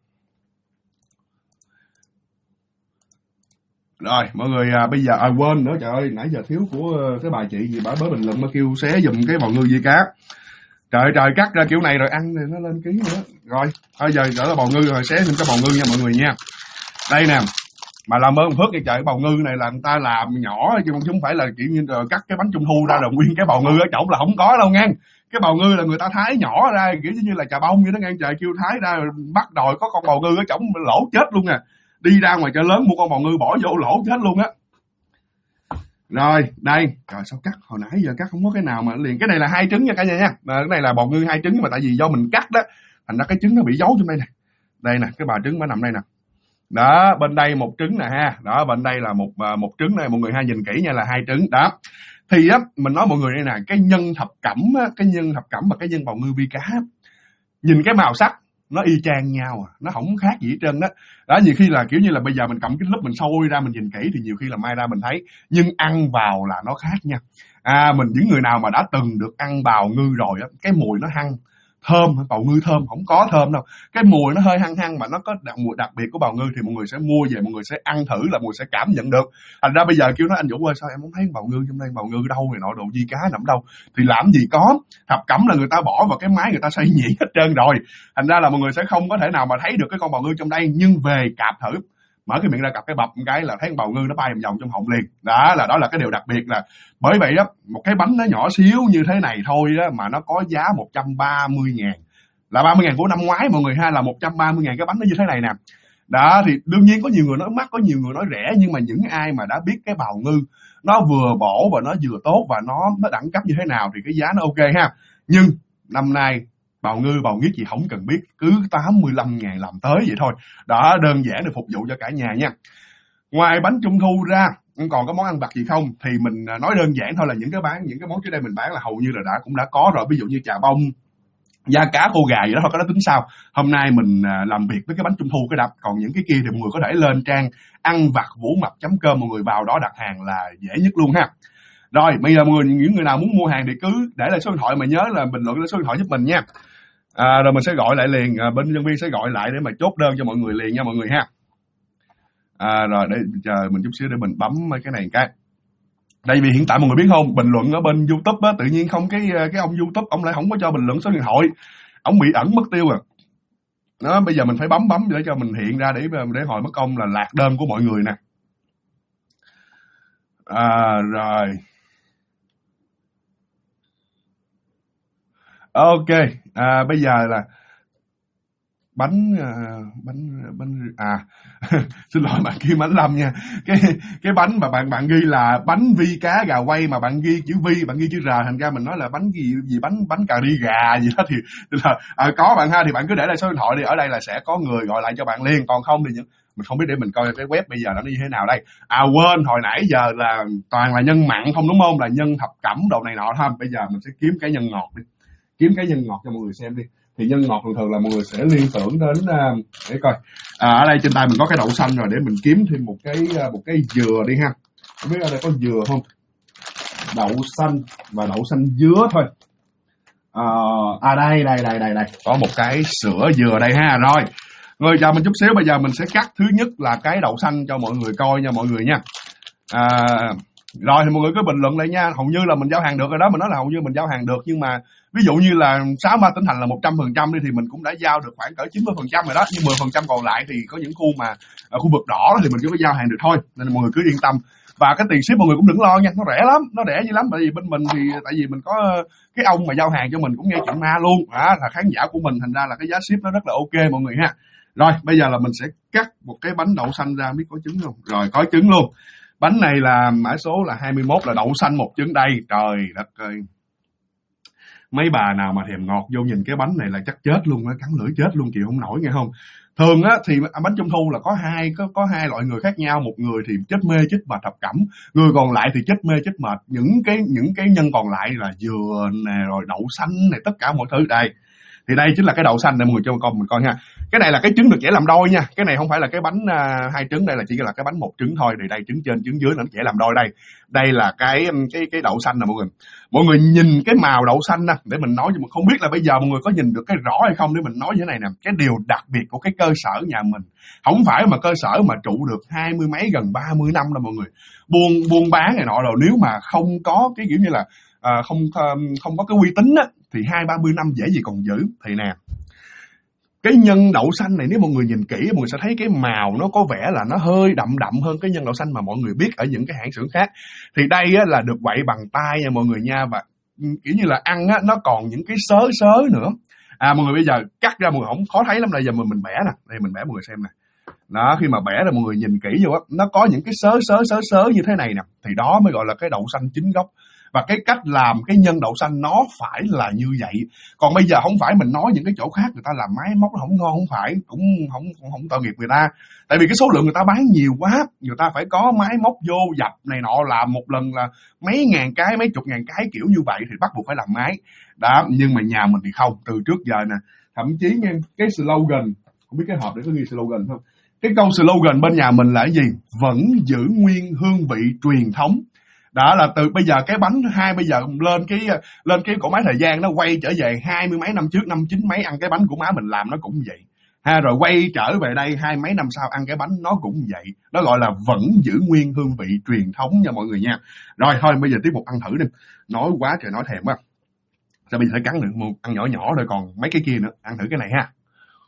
Rồi mọi người bây giờ quên nữa, trời ơi nãy giờ thiếu của cái bà chị gì bà mới bình luận bà kêu xé giùm cái bào ngư vi cá. Trời cắt ra kiểu này rồi ăn thì nó lên ký nữa. Rồi bây giờ gỡ bào ngư rồi xé thêm cái bào ngư nha mọi người nha. Đây nè, mà làm ơn phước cái trời, bào ngư này là người ta làm nhỏ chứ không phải là kiểu như rồi cắt cái bánh trung thu ra rồi nguyên cái bào ngư ở chổng là không có đâu nha. Cái bào ngư là người ta thái nhỏ ra kiểu như là trà bông vậy đó nha, trời kêu thái ra rồi bắt đòi có con bào ngư ở chổng lỗ chết luôn nè. Đi ra ngoài chợ lớn mua con bào ngư bỏ vô lỗ chết luôn á. Rồi đây, trời sao cắt hồi nãy giờ cắt không có cái nào mà liền. Cái này là 2 trứng nha cả nhà nha. Cái này là bào ngư 2 trứng, mà tại vì do mình cắt đó thành ra cái trứng nó bị giấu trong đây nè. Đây nè, cái bà trứng nó nằm đây nè. Đó, bên đây 1 trứng nè ha. Đó, bên đây là một trứng này, mọi người ha, nhìn kỹ nha, là 2 trứng. Đó. Thì á mình nói mọi người đây nè, cái nhân thập cẩm á, cái nhân thập cẩm và cái nhân bào ngư vi cá, nhìn cái màu sắc nó y chang nhau nó không khác gì hết trơn đó. Đó, nhiều khi là kiểu như là bây giờ mình cầm cái lúc mình sôi ra mình nhìn kỹ thì nhiều khi là mai ra mình thấy, nhưng ăn vào là nó khác nha. Những người nào mà đã từng được ăn bào ngư rồi á, cái mùi nó hăng thơm, bào ngư thơm không có thơm đâu, cái mùi nó hơi hăng mà nó có mùi đặc biệt của bào ngư thì mọi người sẽ mua về, mọi người sẽ ăn thử là mọi người sẽ cảm nhận được. Thành ra bây giờ kêu nói anh Vũ ơi sao em không thấy bào ngư trong đây, bào ngư đâu này nọ, đồ vi cá nằm đâu, thì làm gì có, thập cẩm là người ta bỏ vào cái máy người ta xay nhuyễn hết trơn rồi. Thành ra là mọi người sẽ không có thể nào mà thấy được cái con bào ngư trong đây, nhưng về cạp thử, mở cái miệng ra cặp cái bập một cái là thấy con bào ngư nó bay vòng trong họng liền. Đó là cái điều đặc biệt. Là bởi vậy đó, một cái bánh nó nhỏ xíu như thế này thôi đó mà nó có giá 130.000, là 30.000 của năm ngoái mọi người ha, là 130.000 cái bánh nó như thế này nè. Đó thì đương nhiên có nhiều người nói mắc, có nhiều người nói rẻ, nhưng mà những ai mà đã biết cái bào ngư nó vừa bổ và nó vừa tốt và nó đẳng cấp như thế nào thì cái giá nó ok ha. Nhưng năm nay bào ngư bào nghiết gì không cần biết, cứ 85.000 làm tới vậy thôi. Đó, đơn giản để phục vụ cho cả nhà nha. Ngoài bánh trung thu ra, còn có món ăn vặt gì không, thì mình nói đơn giản thôi là những cái món trước đây mình bán là hầu như là cũng đã có rồi. Ví dụ như chà bông, da cá, khô gà gì đó thôi, cái đó tính sau. Hôm nay mình làm việc với cái bánh trung thu cái đập, còn những cái kia thì mọi người có thể lên trang anvặt.com, mọi người vào đó đặt hàng là dễ nhất luôn ha. Rồi bây giờ những người nào muốn mua hàng thì cứ để lại số điện thoại, mà nhớ là bình luận số điện thoại giúp mình nha. Rồi mình sẽ gọi lại liền, bên nhân viên sẽ gọi lại để mà chốt đơn cho mọi người liền nha mọi người ha. Rồi để chờ mình chút xíu để mình bấm cái này cái. Đây vì hiện tại mọi người biết không, bình luận ở bên YouTube á, tự nhiên không cái ông YouTube ông lại không có cho bình luận số điện thoại, ông bị ẩn mất tiêu rồi. Đó, bây giờ mình phải bấm để cho mình hiện ra để hồi mất công là lạc đơn của mọi người nè. Rồi. Ok, bây giờ là bánh xin lỗi bạn kia bánh Lâm nha. Cái bánh mà bạn ghi là bánh vi cá gà quay, mà bạn ghi chữ vi, bạn ghi chữ r, thành ra mình nói là bánh gì bánh cà ri gà gì đó, thì là có bạn ha, thì bạn cứ để lại số điện thoại đi, ở đây là sẽ có người gọi lại cho bạn liền. Còn không thì mình không biết, để mình coi cái web bây giờ nó như thế nào đây. Quên, hồi nãy giờ là toàn là nhân mặn không đúng không, là nhân thập cẩm đồ này nọ thôi. Bây giờ mình sẽ kiếm cái nhân ngọt đi, kiếm cái nhân ngọt cho mọi người xem đi. Thì nhân ngọt thường là mọi người sẽ liên tưởng đến để coi. Ở đây trên tay mình có cái đậu xanh rồi, để mình kiếm thêm một cái dừa đi ha. Không biết ở đây có dừa không? Đậu xanh và đậu xanh dứa thôi. Đây có một cái sữa dừa đây ha. Rồi người chờ mình chút xíu, bây giờ mình sẽ cắt thứ nhất là cái đậu xanh cho mọi người coi nha mọi người nha. Rồi thì mọi người cứ bình luận lại nha. Hầu như là mình giao hàng được rồi đó, mình nói là hầu như mình giao hàng được, nhưng mà ví dụ như là 63 tỉnh thành là 100% đi, thì mình cũng đã giao được khoảng cỡ 90% rồi đó, nhưng 10% còn lại thì có những khu mà ở khu vực đỏ thì mình chưa có giao hàng được thôi, nên là mọi người cứ yên tâm. Và cái tiền ship mọi người cũng đừng lo nha, nó rẻ lắm, nó rẻ dữ lắm. Tại vì bên mình thì tại vì mình có cái ông mà giao hàng cho mình cũng nghe chuyện ma luôn, là khán giả của mình, thành ra là cái giá ship nó rất là ok mọi người ha. Rồi bây giờ là mình sẽ cắt một cái bánh đậu xanh ra, biết có trứng không? Rồi có trứng luôn. Bánh này là mã số là 21, là đậu xanh một trứng đây. Trời đất ơi, mấy bà nào mà thèm ngọt vô nhìn cái bánh này là chắc chết luôn á, cắn lưỡi chết luôn, chịu không nổi nghe không. Thường á thì bánh trung thu là có hai loại người khác nhau. Một người thì chết mê chết mệt thập cẩm, người còn lại thì chết mê chết mệt những cái nhân còn lại là dừa nè, rồi đậu xanh này, tất cả mọi thứ đây. Thì đây chính là cái đậu xanh để mọi người cho con mình coi ha. Cái này là cái trứng được chẻ làm đôi nha, cái này không phải là cái bánh hai trứng, đây là chỉ là cái bánh một trứng thôi. Thì đây trứng trên trứng dưới nó chẻ làm đôi đây. Đây là cái đậu xanh nè mọi người nhìn cái màu đậu xanh nè, để mình nói cho mình không biết là bây giờ mọi người có nhìn được cái rõ hay không, để mình nói như thế này nè. Cái điều đặc biệt của cái cơ sở nhà mình không phải mà cơ sở mà trụ được 20 mấy gần 30 năm đâu mọi người. Buôn bán này nọ rồi, nếu mà không có cái kiểu như là không có cái uy tín á, thì 20-30 năm dễ gì còn giữ. Thì nè, cái nhân đậu xanh này nếu mọi người nhìn kỹ, mọi người sẽ thấy cái màu nó có vẻ là nó hơi đậm hơn cái nhân đậu xanh mà mọi người biết ở những cái hãng xưởng khác. Thì đây á, là được quậy bằng tay nha mọi người nha, và kiểu như là ăn á, nó còn những cái xớ nữa. Mọi người bây giờ cắt ra mọi người không khó thấy lắm. Đây giờ mình bẻ nè, đây mình bẻ mọi người xem nè. Đó, khi mà bẻ rồi mọi người nhìn kỹ vô á, nó có những cái xớ như thế này nè, thì đó mới gọi là cái đậu xanh chính gốc. Và cái cách làm cái nhân đậu xanh nó phải là như vậy. Còn bây giờ không phải mình nói những cái chỗ khác người ta làm máy móc nó không ngon, không phải, cũng không tội nghiệp người ta. Tại vì cái số lượng người ta bán nhiều quá, người ta phải có máy móc vô dập này nọ, làm một lần là mấy ngàn cái, mấy chục ngàn cái kiểu như vậy thì bắt buộc phải làm máy. Đó, nhưng mà nhà mình thì không, từ trước giờ nè, thậm chí nghe cái slogan, không biết cái hộp để có ghi slogan không? Cái câu slogan bên nhà mình là cái gì? Vẫn giữ nguyên hương vị truyền thống. Đó là từ bây giờ cái bánh bây giờ lên cái cổ máy thời gian nó quay trở về 20 mấy năm trước, năm 9 mấy ăn cái bánh của má mình làm nó cũng vậy. Rồi quay trở về đây 20 mấy năm sau ăn cái bánh nó cũng vậy. Nó gọi là vẫn giữ nguyên hương vị truyền thống nha mọi người nha. Rồi thôi bây giờ tiếp tục ăn thử đi. Nói quá trời nói thèm quá. Sao bây giờ phải cắn được, ăn nhỏ nhỏ rồi còn mấy cái kia nữa. Ăn thử cái này ha.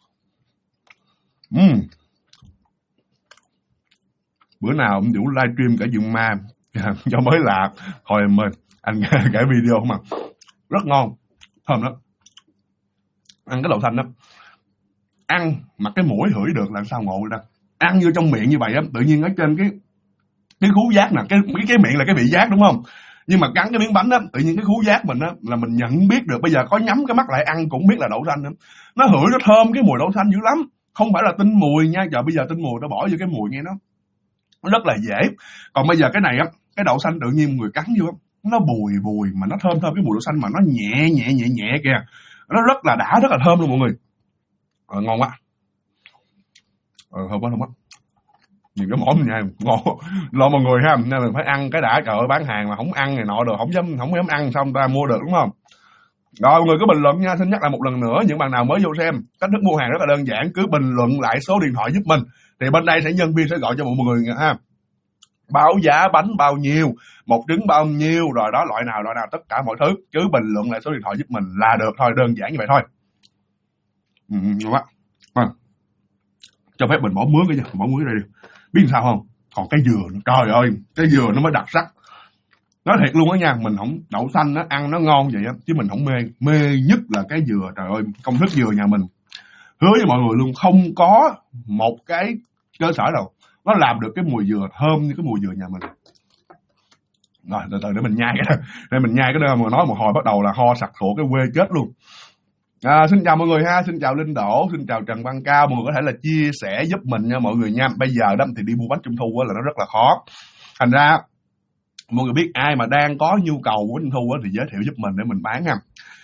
Bữa nào ông Vũ livestream cả vườn ma cho mới lạ, hồi mời anh kể video mà rất ngon, thơm lắm. Ăn cái đậu xanh đó, ăn mà cái mũi hửi được là sao ngộ ra. Ăn vô trong miệng như vậy á, tự nhiên ở trên cái khứu giác nè, cái miệng là cái vị giác đúng không? Nhưng mà cắn cái miếng bánh á, tự nhiên cái khứu giác mình á là mình nhận biết được. Bây giờ có nhắm cái mắt lại ăn cũng biết là đậu xanh nữa. Nó hửi, nó thơm cái mùi đậu xanh dữ lắm. Không phải là tinh mùi nha, giờ bây giờ tinh mùi nó bỏ vô cái mùi nghe nó nó rất là dễ. Còn bây giờ cái này á, cái đậu xanh tự nhiên người cắn vô nó bùi bùi mà nó thơm thơm, cái mùi đậu xanh mà nó nhẹ nhẹ nhẹ nhẹ kìa, nó rất là đã, rất là thơm luôn mọi người. Ngon quá. Thơm quá, thơm quá. Nhìn cái món nha, ngon lo mọi người ha, nên mình phải ăn cái đã. Trời ơi, bán hàng mà không ăn này nọ được, không dám ăn, xong ta mua được đúng không? Rồi mọi người cứ bình luận nha. Xin nhắc lại một lần nữa, những bạn nào mới vô xem, cách thức mua hàng rất là đơn giản, cứ bình luận lại số điện thoại giúp mình, thì bên đây nhân viên sẽ gọi cho mọi người ha. Báo giá bánh bao nhiêu, một trứng bao nhiêu, rồi đó loại nào tất cả mọi thứ, cứ bình luận lại số điện thoại giúp mình là được thôi, đơn giản như vậy thôi. Ngon quá. Cho phép mình bỏ muối cái gì, bỏ muối đây đi. Biết sao không? Còn cái dừa, trời ơi, cái dừa nó mới đặc sắc. Nói thiệt luôn á nha, mình không, đậu xanh nó ăn nó ngon vậy á, chứ mình không mê nhất là cái dừa. Trời ơi, công thức dừa nhà mình hứa với mọi người luôn, không có một cái cơ sở nào nó làm được cái mùi dừa thơm như cái mùi dừa nhà mình. Rồi từ từ để mình nhai cái đó, để mình nhai cái đó mà nói một hồi bắt đầu là ho sặc sụa cái quê chết luôn. Xin chào mọi người ha, xin chào Linh Đỗ, xin chào Trần Văn Cao. Mọi người có thể là chia sẻ giúp mình nha mọi người nha. Bây giờ đó thì đi mua bánh trung thu là nó rất là khó, thành ra mọi người biết ai mà đang có nhu cầu của bánh trung thu thì giới thiệu giúp mình để mình bán ha.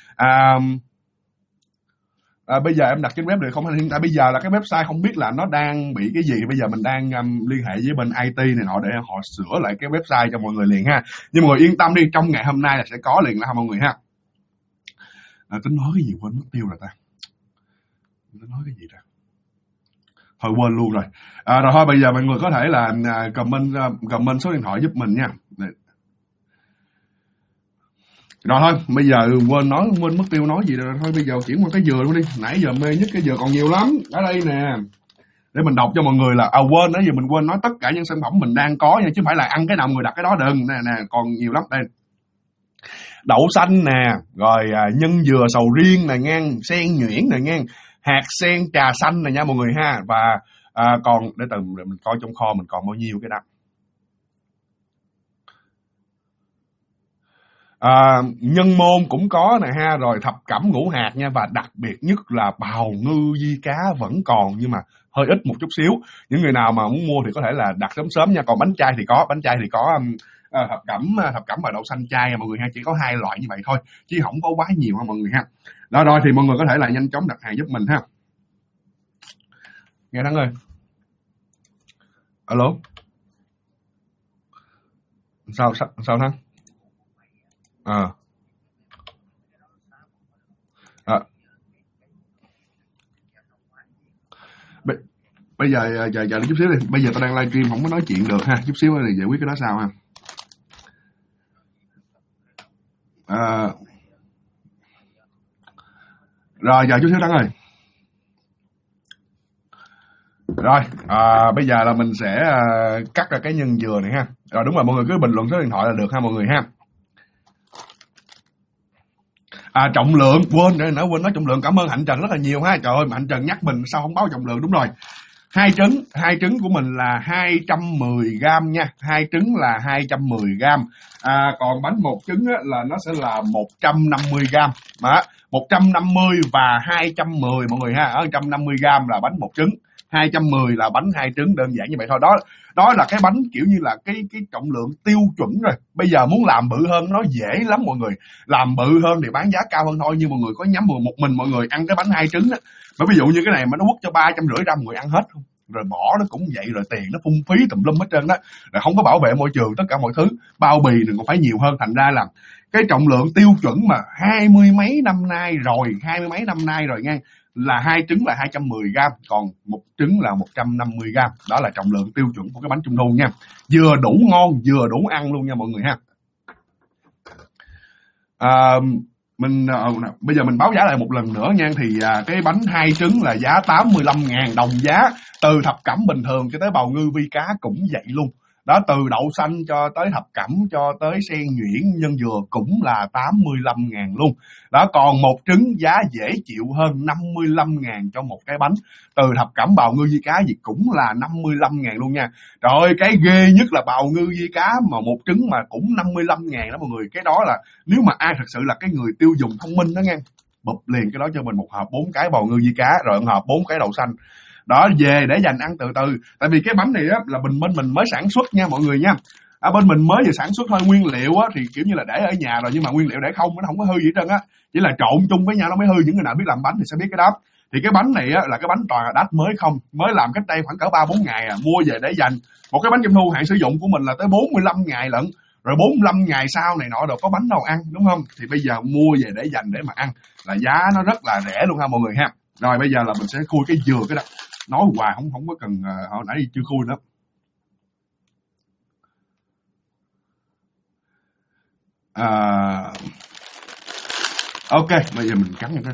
Bây giờ em đặt trên web được không? Hiện tại bây giờ là cái website không biết là nó đang bị cái gì. Bây giờ mình đang liên hệ với bên IT này nọ để họ sửa lại cái website cho mọi người liền ha. Nhưng mọi người yên tâm đi, trong ngày hôm nay là sẽ có liền ha mọi người ha. Tính nói cái gì quên mất tiêu rồi ta. Tính nói cái gì ta? Thôi quên luôn rồi. Rồi thôi bây giờ mọi người có thể là comment số điện thoại giúp mình nha. Rồi thôi, bây giờ quên mất tiêu nói gì rồi. Thôi bây giờ chuyển qua cái dừa luôn đi. Nãy giờ mê nhất cái dừa còn nhiều lắm. Ở đây nè. Để mình đọc cho mọi người là quên nãy giờ mình quên nói tất cả những sản phẩm mình đang có nha, chứ không phải là ăn cái nào người đặt cái đó đừng. Nè còn nhiều lắm đây. Đậu xanh nè, rồi nhân dừa sầu riêng nè ngang, sen nhuyễn nè ngang, hạt sen trà xanh nè nha mọi người ha. Và còn để mình coi trong kho mình còn bao nhiêu cái đó. Nhân môn cũng có nè ha, rồi thập cẩm ngũ hạt nha, và đặc biệt nhất là bào ngư di cá vẫn còn nhưng mà hơi ít một chút xíu. Những người nào mà muốn mua thì có thể là đặt sớm nha. Còn bánh chay thì có thập cẩm và đậu xanh chay nha mọi người ha, chỉ có 2 loại như vậy thôi chứ không có quá nhiều ha mọi người ha. Đó rồi thì mọi người có thể là nhanh chóng đặt hàng giúp mình ha. Nghe Thắng ơi. Alo. Sao Thắng? Bây giờ chờ chút xíu đi. Bây giờ tao đang livestream không có nói chuyện được ha. Chút xíu thì giải quyết cái đó sao ha. Rồi chờ chút xíu Thắng ơi. Rồi bây giờ là mình sẽ cắt ra cái nhân dừa này ha. Rồi đúng rồi, mọi người cứ bình luận số điện thoại là được ha mọi người ha. Trọng lượng, quên nói trọng lượng. Cảm ơn Hạnh Trần rất là nhiều ha. Trời ơi, Hạnh Trần nhắc mình sao không báo trọng lượng. Đúng rồi, hai trứng của mình là 210g nha. 2 trứng là 210g. Còn bánh một trứng á, là nó sẽ là 150g. 150 và 210 mọi người ha. 150g là bánh một trứng, 210 là bánh 2 trứng, đơn giản như vậy thôi. Đó là cái bánh kiểu như là cái trọng lượng tiêu chuẩn rồi. Bây giờ muốn làm bự hơn nó dễ lắm mọi người. Làm bự hơn thì bán giá cao hơn thôi, nhưng mọi người có nhắm một mình mọi người ăn cái bánh 2 trứng đó. Mà ví dụ như cái này mà nó quất cho 350g mọi người ăn hết không? Rồi bỏ nó cũng vậy, rồi tiền nó phung phí tùm lum hết trơn đó. Rồi không có bảo vệ môi trường, tất cả mọi thứ, bao bì thì còn phải nhiều hơn. Thành ra là cái trọng lượng tiêu chuẩn mà 20 mấy năm nay rồi nha, là 2 trứng là 210g, còn một trứng là 150g. Đó là trọng lượng tiêu chuẩn của cái bánh trung thu nha. Vừa đủ ngon, vừa đủ ăn luôn nha mọi người ha. Bây giờ mình báo giá lại một lần nữa nha. Thì cái bánh 2 trứng là giá 85.000 đồng giá. Từ thập cẩm bình thường cho tới bào ngư vi cá cũng vậy luôn. Đó, từ đậu xanh cho tới thập cẩm cho tới sen nhuyễn, nhân dừa cũng là 85.000 luôn. Đó, còn một trứng giá dễ chịu hơn 55.000 cho một cái bánh. Từ thập cẩm bào ngư di cá gì cũng là 55.000 luôn nha. Trời ơi, cái ghê nhất là bào ngư di cá mà một trứng mà cũng 55.000 đó mọi người. Cái đó là nếu mà ai thật sự là cái người tiêu dùng thông minh đó nha, bụp liền cái đó cho mình một hộp 4 cái bào ngư di cá, rồi một hộp 4 cái đậu xanh. Đó, về để dành ăn từ từ. Tại vì cái bánh này á là bên mình mới sản xuất nha mọi người nha. Bên mình mới vừa sản xuất thôi, nguyên liệu á thì kiểu như là để ở nhà rồi, nhưng mà nguyên liệu để không, nó không có hư gì hết trơn á, chỉ là trộn chung với nhau nó mới hư. Những người nào biết làm bánh thì sẽ biết cái đó. Thì cái bánh này á là cái bánh toàn là đát mới không, mới làm cách đây khoảng cỡ 3-4 ngày mua về để dành. Một cái bánh trung thu hạn sử dụng của mình là tới 45 ngày lận, rồi 45 ngày sau này nọ đâu có bánh đâu ăn, đúng không? Thì bây giờ mua về để dành để mà ăn là giá nó rất là rẻ luôn ha mọi người ha. Rồi bây giờ là mình sẽ khui cái dừa cái đó, nói hoài không có cần, hồi nãy chưa khui nữa. Ok, bây giờ mình cắn như thế.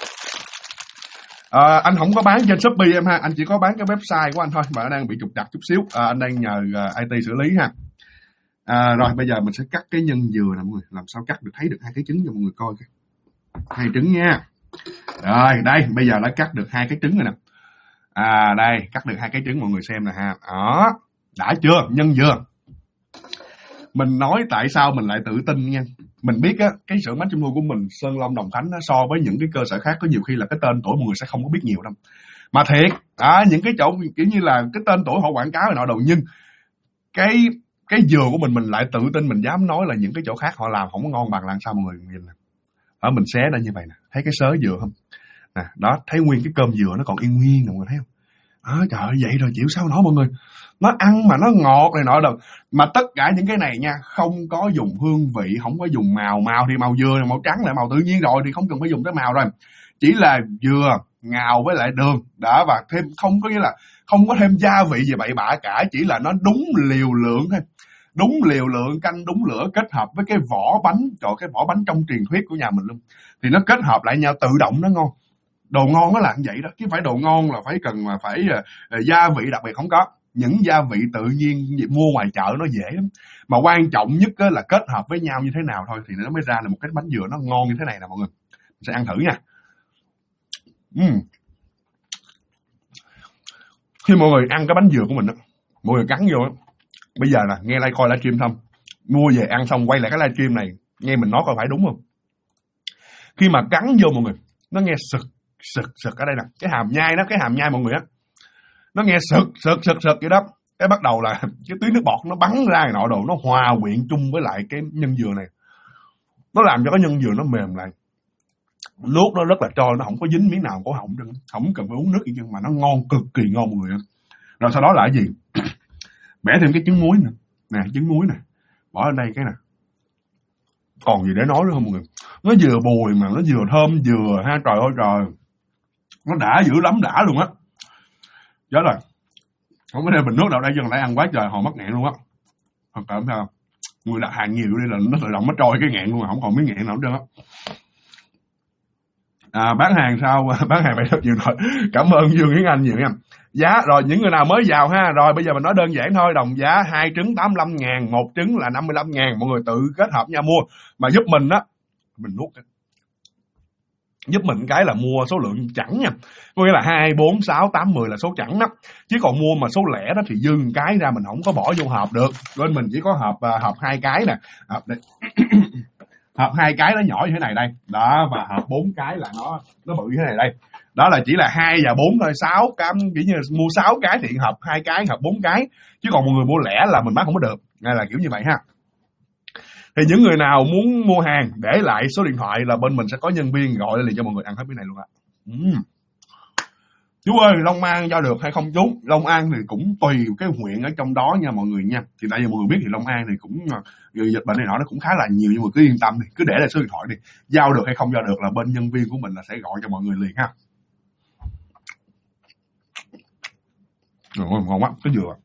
Anh không có bán trên Shopee em ha, anh chỉ có bán cái website của anh thôi, mà nó đang bị trục trặc chút xíu. Anh đang nhờ IT xử lý ha. Rồi bây giờ mình sẽ cắt cái nhân dừa nè mọi người, làm sao cắt được, thấy được hai cái trứng cho mọi người coi kìa. Hai trứng nha. Rồi đây, bây giờ đã cắt được hai cái trứng rồi nè. Đây, cắt được hai cái trứng mọi người xem nè ha. Đó, đã chưa? Nhân dừa. Mình nói tại sao mình lại tự tin nha. Mình biết á, cái xưởng bánh trung thu của mình Sơn Long Đồng Khánh á, so với những cái cơ sở khác có nhiều khi là cái tên tuổi mọi người sẽ không có biết nhiều đâu. Mà thiệt, những cái chỗ kiểu như là cái tên tuổi họ quảng cáo này nọ đâu, nhưng cái dừa của mình lại tự tin, mình dám nói là những cái chỗ khác họ làm không có ngon bằng. Làm sao mọi người nhìn nè. Ở mình xé ra như vậy nè, thấy cái sớ dừa không? Nè, đó, thấy nguyên cái cơm dừa nó còn yên nguyên nè mọi người thấy không? Trời ơi, vậy rồi chịu sao nổi mọi người. Nó ăn mà nó ngọt này nọ đâu. Mà tất cả những cái này nha, không có dùng hương vị, không có dùng màu. Màu thì màu dừa, màu trắng là màu tự nhiên rồi, thì không cần phải dùng tới màu rồi. Chỉ là dừa, ngào với lại đường. Đó, và thêm không có nghĩa là không có thêm gia vị gì bậy bạ cả, chỉ là nó đúng liều lượng thôi. Đúng liều lượng, canh đúng lửa, kết hợp với cái vỏ bánh, trời, cái vỏ bánh trong truyền thuyết của nhà mình luôn. Thì nó kết hợp lại nhau tự động nó ngon. Đồ ngon nó là như vậy đó, chứ phải đồ ngon là phải cần mà phải gia vị đặc biệt không có. Những gia vị tự nhiên mua ngoài chợ nó dễ lắm. Mà quan trọng nhất là kết hợp với nhau như thế nào thôi thì nó mới ra là một cái bánh dừa nó ngon như thế này nè mọi người. Mình sẽ ăn thử nha. Khi mọi người ăn cái bánh dừa của mình đó, mọi người cắn vô đó. Bây giờ nè, nghe coi livestream không? Mua về ăn xong quay lại cái livestream này, nghe mình nói coi phải đúng không? Khi mà cắn vô mọi người, nó nghe sực ở đây nè, cái hàm nhai mọi người á, nó nghe sực vậy đó. Cái bắt đầu là cái tuyến nước bọt nó bắn ra này nọ đồ, nó hòa quyện chung với lại cái nhân dừa này, nó làm cho cái nhân dừa nó mềm lại, nuốt nó rất là trôi, nó không có dính miếng nào cổ họng đâu, không cần phải uống nước gì chứ, mà nó ngon, cực kỳ ngon mọi người. Rồi sau đó là cái gì? Bẻ thêm cái trứng muối nữa nè, trứng muối nè, bỏ lên đây cái nè. Còn gì để nói nữa không mọi người? Nó vừa bùi mà nó vừa thơm dừa ha, trời ơi trời, nó đã dữ lắm, đã luôn á. Chết rồi, không có đem bình nước nào đây, dân lại ăn quá trời họ mắc nghẹn luôn á. Thật cảm sao người đặt hàng nhiều đi là nó tự động nó trôi cái nghẹn luôn, không còn miếng nghẹn nào hết trơn á. Bán hàng sao? Bán hàng vậy rất nhiều rồi. Cảm ơn Dương Yến Anh nhiều nha. Giá rồi, những người nào mới vào ha. Rồi bây giờ mình nói đơn giản thôi. Đồng giá 2 trứng 85.000, 1 trứng là 55.000. Mọi người tự kết hợp nhau mua. Mà giúp mình á, mình nuốt cái, giúp mình cái là mua số lượng chẵn nha. Có nghĩa là 2, 4, 6, 8, 10 là số chẵn đó. Chứ còn mua mà số lẻ đó thì dư cái ra mình không có bỏ vô hộp được. Nên mình chỉ có hộp 2 cái nè. Hộp đây. Hộp 2 cái nó nhỏ như thế này đây. Đó, và hộp 4 cái là nó bự như thế này đây. Đó là chỉ là 2 và 4 thôi, 6 cái, kiểu như mua 6 cái thì hộp 2 cái, hộp 4 cái. Chứ còn mọi người mua lẻ là mình bán không có được. Ngay là kiểu như vậy ha. Thì những người nào muốn mua hàng để lại số điện thoại là bên mình sẽ có nhân viên gọi liền cho mọi người ăn hết cái này luôn ạ. Chú ơi, Long An giao được hay không chú? Long An thì cũng tùy cái huyện ở trong đó nha mọi người nha. Thì tại vì mọi người biết thì Long An thì cũng dịch bệnh này nọ nó cũng khá là nhiều, nhưng mà cứ yên tâm đi, cứ để lại số điện thoại đi. Giao được hay không giao được là bên nhân viên của mình là sẽ gọi cho mọi người liền ha. Rồi, ngon quá, cái dừa.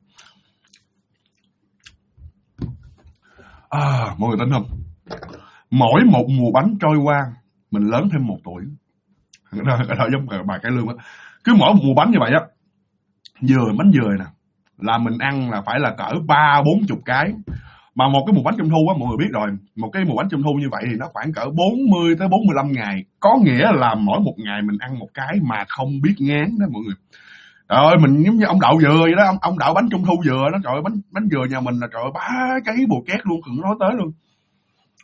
Mọi người tin không? Mỗi một mùa bánh trôi qua, mình lớn thêm 1 tuổi. Cái đó giống bài cải lương á. Cứ mỗi một mùa bánh như vậy á, bánh dừa nè, là mình ăn là phải là cỡ 30-40 cái. Mà một cái mùa bánh trung thu á, mọi người biết rồi, một cái mùa bánh trung thu như vậy thì nó khoảng cỡ 40-45 ngày. Có nghĩa là mỗi một ngày mình ăn 1 cái mà không biết ngán đó mọi người. Trời ơi, mình giống như ông đậu dừa vậy đó, ông đậu bánh trung thu dừa đó, trời ơi, bánh dừa nhà mình là trời ơi 3 cái bồ két luôn, đừng nói tới luôn.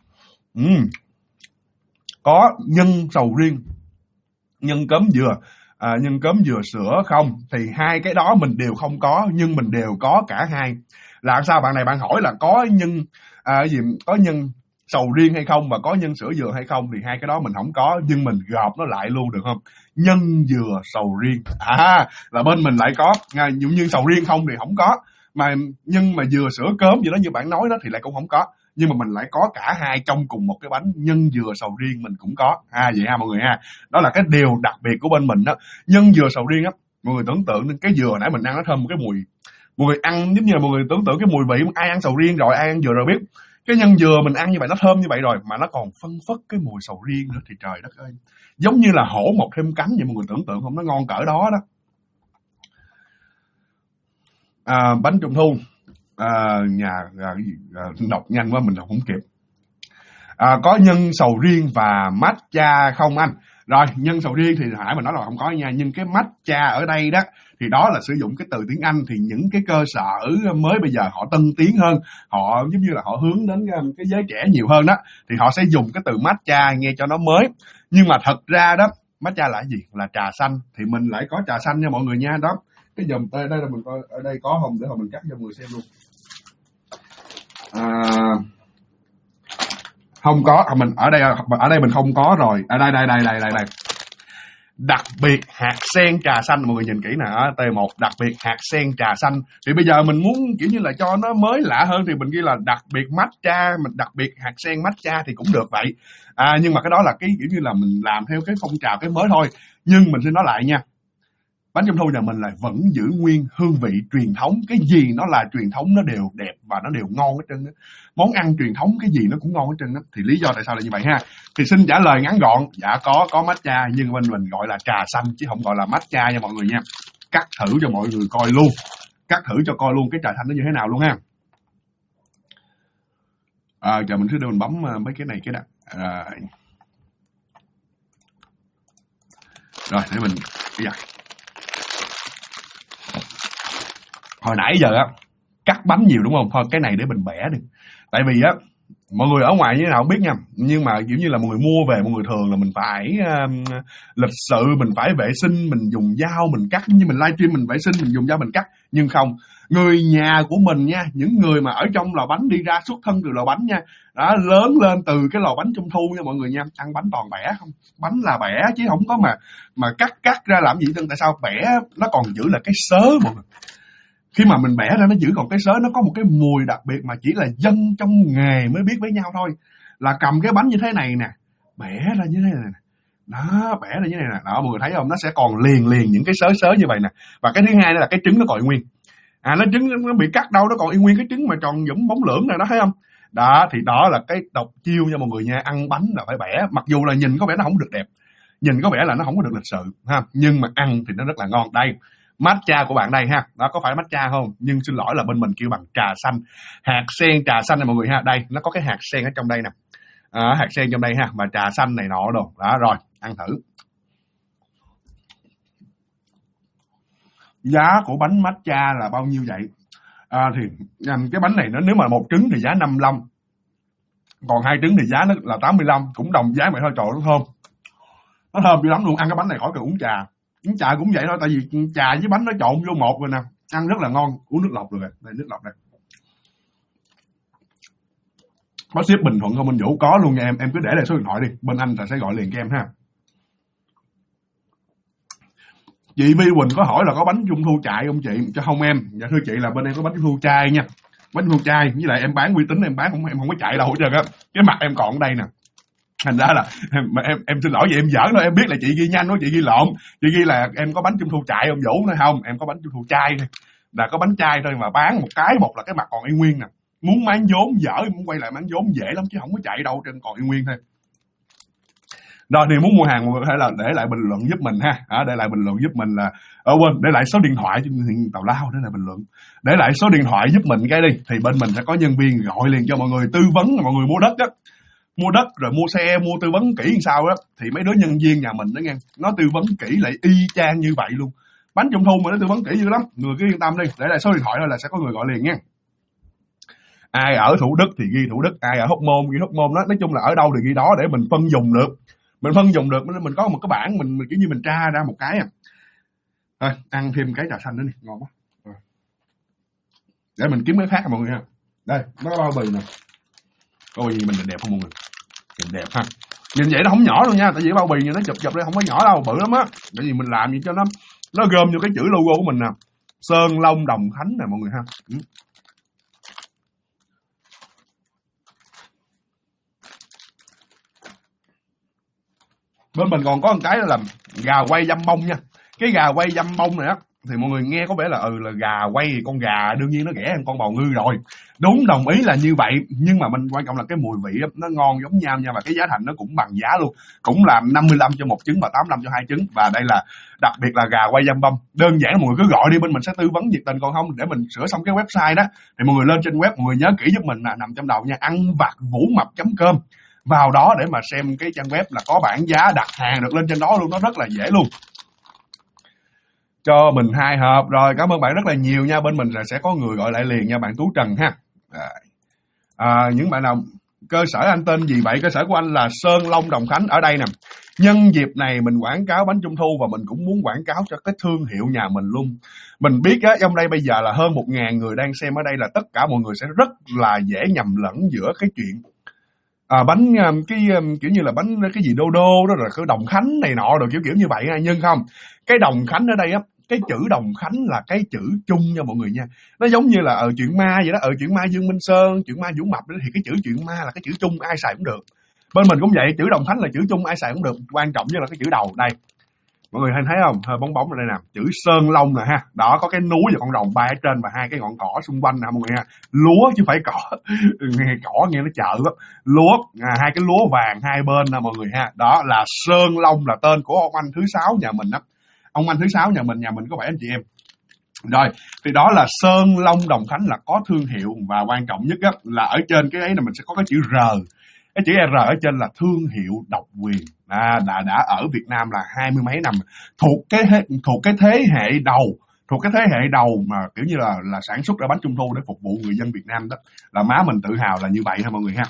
Có nhân sầu riêng, nhân cớm dừa, nhân cốm dừa sữa không, thì hai cái đó mình đều không có, nhưng mình đều có cả hai. Là sao? Bạn này bạn hỏi là có nhân có nhân sầu riêng hay không và có nhân sữa dừa hay không, thì hai cái đó mình không có, nhưng mình gộp nó lại luôn được không? Nhân dừa sầu riêng, là bên mình lại có. Dụ như sầu riêng không thì không có, mà nhân mà dừa sữa cốm gì đó như bạn nói đó thì lại cũng không có, nhưng mà mình lại có cả hai trong cùng một cái bánh. Nhân dừa sầu riêng mình cũng có vậy ha mọi người ha. Đó là cái điều đặc biệt của bên mình đó. Nhân dừa sầu riêng á, mọi người tưởng tượng cái dừa nãy mình ăn nó thơm một cái mùi, mọi người ăn giống như là mọi người tưởng tượng cái mùi vị, ai ăn sầu riêng rồi, ai ăn dừa rồi biết cái nhân dừa mình ăn như vậy nó thơm như vậy rồi, mà nó còn phân phất cái mùi sầu riêng nữa thì trời đất ơi, giống như là hổ mọc thêm cánh vậy. Mọi người tưởng tượng không, nó ngon cỡ đó đó. Bánh trung thu đọc nhanh quá mình đọc không kịp. Có nhân sầu riêng và matcha không anh? Rồi, nhân sầu riêng thì Hải mình nói là không có nha, nhưng cái matcha ở đây đó thì đó là sử dụng cái từ tiếng Anh, thì những cái cơ sở mới bây giờ họ tân tiến hơn, họ giống như là họ hướng đến cái giới trẻ nhiều hơn đó, thì họ sẽ dùng cái từ matcha nghe cho nó mới. Nhưng mà thật ra đó, matcha là cái gì? Là trà xanh, thì mình lại có trà xanh nha mọi người nha. Đó, cái dòng đây là mình coi ở đây có không để mà mình cắt cho mọi người xem luôn. Không có, mình ở đây mình không có rồi. Đây. Đặc biệt hạt sen trà xanh, mọi người nhìn kỹ nè, T1 đặc biệt hạt sen trà xanh. Thì bây giờ mình muốn kiểu như là cho nó mới lạ hơn thì mình ghi là đặc biệt matcha, mình đặc biệt hạt sen matcha thì cũng được vậy. Nhưng mà cái đó là cái kiểu như là mình làm theo cái phong trào cái mới thôi. Nhưng mình xin nói lại nha, bánh trung thu nhà mình là vẫn giữ nguyên hương vị truyền thống. Cái gì nó là truyền thống nó đều đẹp và nó đều ngon hết trơn á. Món ăn truyền thống cái gì nó cũng ngon hết trơn á. Thì lý do tại sao là như vậy ha? Thì xin trả lời ngắn gọn, dạ có matcha, nhưng bên mình gọi là trà xanh chứ không gọi là matcha nha mọi người nha. Cắt thử cho mọi người coi luôn. Cắt thử cho coi luôn cái trà xanh nó như thế nào luôn ha. Chờ mình đưa mình bấm mấy cái này cái đã. Rồi để mình hồi nãy giờ á cắt bánh nhiều đúng không? Thôi cái này để mình bẻ đi. Tại vì á mọi người ở ngoài như thế nào không biết nha, nhưng mà kiểu như là mọi người mua về, mọi người thường là mình phải lịch sự, mình phải vệ sinh, mình dùng dao mình cắt, như mình livestream mình vệ sinh mình dùng dao mình cắt. Nhưng không, người nhà của mình nha, những người mà ở trong lò bánh, đi ra xuất thân từ lò bánh nha, đã lớn lên từ cái lò bánh trung thu nha mọi người nha, ăn bánh toàn bẻ không, bánh là bẻ chứ không có mà cắt ra làm gì hết. Tại sao? Bẻ nó còn giữ là cái sớ mọi người. Khi mà mình bẻ ra nó giữ còn cái sớ, nó có một cái mùi đặc biệt mà chỉ là dân trong nghề mới biết với nhau thôi. Là cầm cái bánh như thế này nè, bẻ ra như thế này nè, đó, bẻ ra như thế này nè, đó mọi người thấy không? Nó sẽ còn liền những cái sớ như vậy nè. Và cái thứ hai đó là cái trứng nó còn nguyên. Nó trứng nó bị cắt đâu, nó còn nguyên cái trứng mà tròn dũng bóng lưỡng này đó, thấy không? Đó, thì đó là cái độc chiêu nha mọi người nha. Ăn bánh là phải bẻ, mặc dù là nhìn có vẻ nó không được đẹp, nhìn có vẻ là nó không có được lịch sự ha, nhưng mà ăn thì nó rất là ngon. Đây, matcha của bạn đây ha, đó có phải matcha không? Nhưng xin lỗi là bên mình kêu bằng trà xanh, hạt sen trà xanh này mọi người ha. Đây nó có cái hạt sen ở trong đây nè, hạt sen trong đây ha, và trà xanh này nọ đồ đó. Rồi ăn thử. Giá của bánh matcha là bao nhiêu vậy? Thì cái bánh này nó nếu mà một trứng thì giá 55, còn hai trứng thì giá nó là 85, cũng đồng giá vậy thôi. Trời, nó thơm dữ lắm luôn. Ăn cái bánh này khỏi cần uống trà. Uống trà cũng vậy thôi, tại vì trà với bánh nó trộn vô một rồi nè, ăn rất là ngon. Uống nước lọc được rồi, đây nước lọc đây. Có ship Bình Thuận không anh Vũ? Có luôn nha em cứ để lại số điện thoại đi, bên anh sẽ gọi liền cho em ha. Chị Vi Quỳnh có hỏi là có bánh trung thu chạy không chị? Cho không em. Dạ thưa chị là bên em có bánh trung thu chai nha. Bánh trung thu chai, với lại em bán uy tín, em bán em không có chạy đâu hết trơn á. Cái mặt em còn ở đây nè. Thành ra là em xin lỗi vậy, em giỡn thôi, em biết là chị ghi nhanh quá, chị ghi lộn. Chị ghi là em có bánh trung thu chạy ông Vũ, nói không, em có bánh trung thu chai thôi. Là có bánh chai thôi mà bán một là cái mặt còn y nguyên nè. Muốn bán vốn dở, muốn quay lại bán vốn dễ lắm chứ không có chạy đâu, trên còn y nguyên thôi. Rồi thì muốn mua hàng mọi người có thể là để lại bình luận giúp mình ha. Để lại bình luận giúp mình là quên để lại số điện thoại cho mình, tào lao để lại bình luận. Để lại số điện thoại giúp mình cái đi, thì bên mình sẽ có nhân viên gọi liền cho mọi người tư vấn. Mọi người mua đất á, mua đất rồi mua xe, mua tư vấn kỹ làm sao đó, thì mấy đứa nhân viên nhà mình đó nghe, nó tư vấn kỹ lại y chang như vậy luôn. Bánh trung thu mà nó tư vấn kỹ dữ lắm, người cứ yên tâm đi, để lại số điện thoại thôi là sẽ có người gọi liền nha. Ai ở Thủ Đức thì ghi Thủ Đức, ai ở Hóc Môn ghi Hóc Môn đó. Nói chung là ở đâu thì ghi đó để mình phân vùng được. mình phân dùng được, mình có một cái bảng mình kiểu như mình tra ra một cái thôi ăn thêm cái trà xanh nữa đi, ngon quá. Rồi. Để mình kiếm cái khác mọi người ha. Đây nó có bao bì nè, bao bì mình đẹp không mọi người, mình đẹp ha, nhìn vậy nó không nhỏ luôn nha, tại vì bao bì này nó chụp đây không có nhỏ đâu, bự lắm á, tại vì mình làm gì cho nó gom vô cái chữ logo của mình nè, Sơn Long Đồng Khánh nè mọi người ha. Bên mình còn có một cái là gà quay dăm bông nha. Cái gà quay dăm bông này á thì mọi người nghe có vẻ là là gà quay, con gà đương nhiên nó rẻ hơn con bào ngư rồi. Đúng, đồng ý là như vậy, nhưng mà mình quan trọng là cái mùi vị nó ngon giống nhau nha, và cái giá thành nó cũng bằng giá luôn. Cũng là 55 cho một trứng và 85 cho hai trứng, và đây là đặc biệt là gà quay dăm bông. Đơn giản mọi người cứ gọi đi, bên mình sẽ tư vấn nhiệt tình, còn không để mình sửa xong cái website đó thì mọi người lên trên web, mọi người nhớ kỹ giúp mình là nằm trong đầu nha, anvacvũmập.com. Vào đó để mà xem cái trang web là có bảng giá, đặt hàng được lên trên đó luôn, nó rất là dễ luôn. Cho mình 2 hộp rồi, cảm ơn bạn rất là nhiều nha, bên mình sẽ có người gọi lại liền nha, bạn Tú Trần ha. Những bạn nào cơ sở anh tên gì vậy? Cơ sở của anh là Sơn Long Đồng Khánh ở đây nè. Nhân dịp này mình quảng cáo bánh trung thu và mình cũng muốn quảng cáo cho cái thương hiệu nhà mình luôn. Mình biết á, trong đây bây giờ là hơn 1.000 người đang xem ở đây, là tất cả mọi người sẽ rất là dễ nhầm lẫn giữa cái chuyện bánh cái kiểu như là bánh cái gì đô đô đó, rồi cái Đồng Khánh này nọ rồi kiểu như vậy nha. Nhưng không, cái Đồng Khánh ở đây á, cái chữ Đồng Khánh là cái chữ chung nha mọi người nha. Nó giống như là ở chuyện ma vậy đó, ở chuyện ma Dương Minh Sơn, chuyện ma Vũ Mập đó, thì cái chữ chuyện ma là cái chữ chung, ai xài cũng được. Bên mình cũng vậy, chữ Đồng Khánh là chữ chung, ai xài cũng được, quan trọng nhất là cái chữ đầu đây. Mọi người thấy không, hơi bóng bóng ở đây nè, chữ Sơn Long nè ha. Đó, có cái núi và con rồng bay ở trên và 2 cái ngọn cỏ xung quanh nè mọi người ha. Lúa chứ phải cỏ. Nghe cỏ nghe nó chợ lắm. Lúa, 2 cái lúa vàng hai bên nè mọi người ha. Đó là Sơn Long, là tên của ông anh thứ 6 nhà mình đó. Ông anh thứ 6 nhà mình có 7 anh chị em. Rồi, thì đó là Sơn Long Đồng Khánh là có thương hiệu, và quan trọng nhất á, là ở trên cái ấy là mình sẽ có cái chữ R. Cái chữ R ở trên là thương hiệu độc quyền, đã ở Việt Nam là 20 mấy năm, thuộc cái thế hệ đầu mà kiểu như là sản xuất ra bánh trung thu để phục vụ người dân Việt Nam đó, là má mình tự hào là như vậy ha mọi người ha.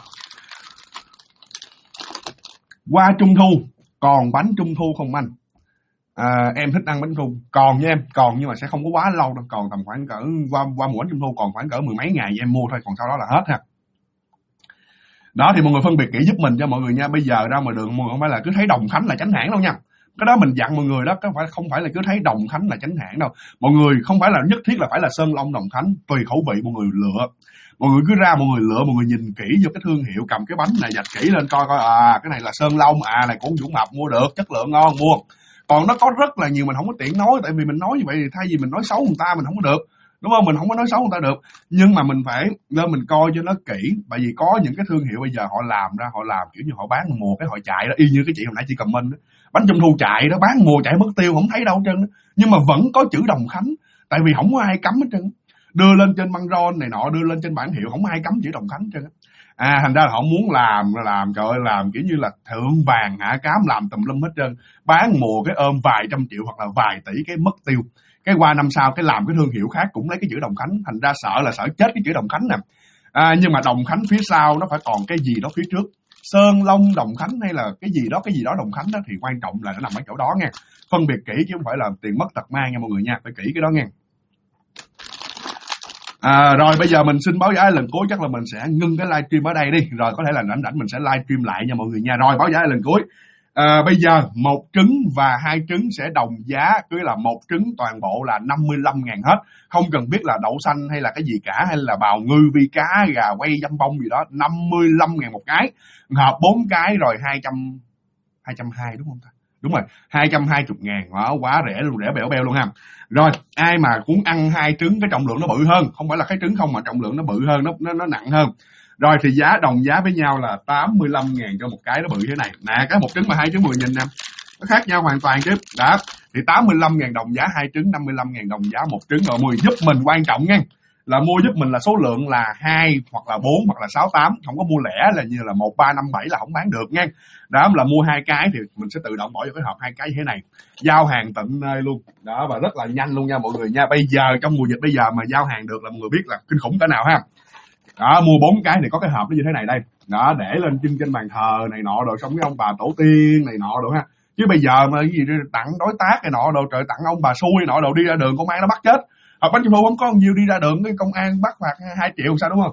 Qua trung thu còn bánh trung thu không anh? Em thích ăn bánh trung thu, còn nha em, còn nhưng mà sẽ không có quá lâu đâu, còn tầm khoảng cỡ qua mùa bánh trung thu còn khoảng cỡ 10 mấy ngày em mua thôi, còn sau đó là hết ha. Đó thì mọi người phân biệt kỹ giúp mình cho mọi người nha. Bây giờ ra ngoài đường mọi người không phải là cứ thấy Đồng Khánh là chánh hãng đâu nha. Cái đó mình dặn mọi người đó, không phải là cứ thấy Đồng Khánh là chánh hãng đâu. Mọi người không phải là nhất thiết là phải là Sơn Long Đồng Khánh, tùy khẩu vị mọi người lựa. Mọi người cứ ra mọi người lựa, mọi người nhìn kỹ vô cái thương hiệu, cầm cái bánh này dạch kỹ lên coi cái này là Sơn Long, này của Vũ Mập mua được, chất lượng ngon mua. Còn nó có rất là nhiều mình không có tiện nói, tại vì mình nói như vậy thì thay vì mình nói xấu người ta mình không có được. Đúng không? Mình không có nói xấu người ta được, nhưng mà mình phải lên mình coi cho nó kỹ, bởi vì có những cái thương hiệu bây giờ họ làm kiểu như họ bán mùa cái họ chạy đó, y như cái chị hồi nãy chị comment đó, bánh trung thu chạy đó, bán mùa chạy mất tiêu không thấy đâu hết trơn đó. Nhưng mà vẫn có chữ Đồng Khánh, tại vì không có ai cấm hết trơn, đưa lên trên băng rôn này nọ, đưa lên trên bảng hiệu không ai cấm chữ Đồng Khánh hết trơn. Thành ra là họ muốn làm trời ơi, làm kiểu như là thượng vàng hạ cám, làm tùm lum hết trơn, bán mùa cái ôm vài trăm triệu hoặc là vài tỷ cái mất tiêu. Cái qua năm sau cái làm cái thương hiệu khác cũng lấy cái chữ Đồng Khánh, thành ra sợ chết cái chữ Đồng Khánh nè. Nhưng mà Đồng Khánh phía sau nó phải còn cái gì đó phía trước, Sơn Long Đồng Khánh hay là cái gì đó Đồng Khánh đó, thì quan trọng là nó nằm ở chỗ đó nha. Phân biệt kỹ chứ không phải là tiền mất tật mang nha mọi người nha, phải kỹ cái đó nha. Rồi bây giờ mình xin báo giá lần cuối, chắc là mình sẽ ngưng cái livestream ở đây đi, rồi có thể là rảnh mình sẽ livestream lại nha mọi người nha. Rồi báo giá lần cuối. Bây giờ 1 trứng và 2 trứng sẽ đồng giá, cứ là 1 trứng toàn bộ là 55.000 hết, không cần biết là đậu xanh hay là cái gì cả, hay là bào ngư, vi cá, gà quay, dăm bông gì đó, 55.000 một cái, hộp 4 cái rồi 220 đúng không ta? Đúng rồi, 220.000, đó, quá rẻ luôn, rẻ bẻo beo luôn ha. Rồi, ai mà muốn ăn 2 trứng cái trọng lượng nó bự hơn, không phải là cái trứng không mà trọng lượng nó bự hơn, nó nặng hơn. Rồi thì đồng giá với nhau là 85.000 cho một cái nó bự thế này. Nè, cái 1 trứng và 2 trứng mọi người nhìn nè, nó khác nhau hoàn toàn chứ. Đó, thì 85.000 đồng giá 2 trứng, 55.000 đồng giá 1 trứng. Rồi mọi người giúp mình, quan trọng nha, là mua giúp mình là số lượng là 2 hoặc là 4 hoặc là 6, 8, không có mua lẻ là như là 1, 3, 5, 7 là không bán được nha. Đó là mua 2 cái thì mình sẽ tự động bỏ vô cái hộp 2 cái như thế này, giao hàng tận nơi luôn. Đó, và rất là nhanh luôn nha mọi người nha. Bây giờ trong mùa dịch bây giờ mà giao hàng được là mọi người biết là kinh khủng cỡ nào ha. Đó, mua 4 cái thì có cái hộp nó như thế này đây. Đó, để lên trên bàn thờ này nọ rồi xong cái ông bà tổ tiên này nọ rồi ha. Chứ bây giờ mà cái gì tặng đối tác này nọ đồ, trời, tặng ông bà xui nọ đồ, đi ra đường công an nó bắt chết. Bánh trung thu không có nhiều, đi ra đường cái công an bắt phạt 2 triệu sao, đúng không?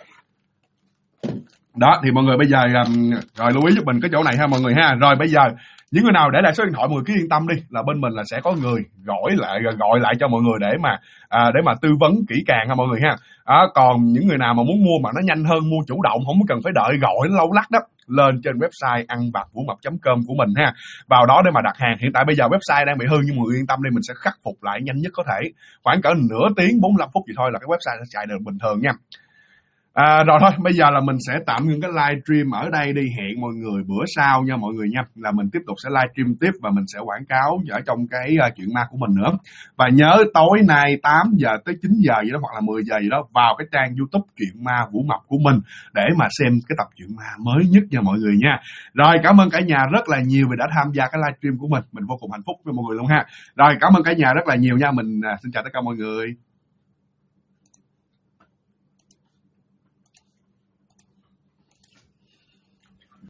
Đó thì mọi người bây giờ rồi lưu ý giúp mình cái chỗ này ha mọi người ha. Rồi bây giờ những người nào để lại số điện thoại mọi người cứ yên tâm đi, là bên mình là sẽ có người gọi lại cho mọi người để mà tư vấn kỹ càng ha mọi người ha. Còn những người nào mà muốn mua mà nó nhanh hơn, mua chủ động, không cần phải đợi gọi nó lâu lắc đó, lên trên website anvạtvũmập.com của mình ha, vào đó để mà đặt hàng. Hiện tại bây giờ website đang bị hư nhưng mọi người yên tâm đi, mình sẽ khắc phục lại nhanh nhất có thể, khoảng cỡ nửa tiếng 45 phút gì thôi là cái website sẽ chạy được bình thường nha. Rồi thôi, bây giờ là mình sẽ tạm ngưng cái live stream ở đây đi. Hẹn mọi người bữa sau nha mọi người nha, là mình tiếp tục sẽ live stream tiếp và mình sẽ quảng cáo ở trong cái chuyện ma của mình nữa. Và nhớ tối nay 8 giờ tới 9 giờ gì đó, hoặc là 10 giờ gì đó, vào cái trang YouTube Chuyện Ma Vũ Mập của mình để mà xem cái tập Chuyện Ma mới nhất nha mọi người nha. Rồi, cảm ơn cả nhà rất là nhiều vì đã tham gia cái live stream của mình vô cùng hạnh phúc với mọi người luôn ha. Rồi, cảm ơn cả nhà rất là nhiều nha. Mình xin chào tất cả mọi người.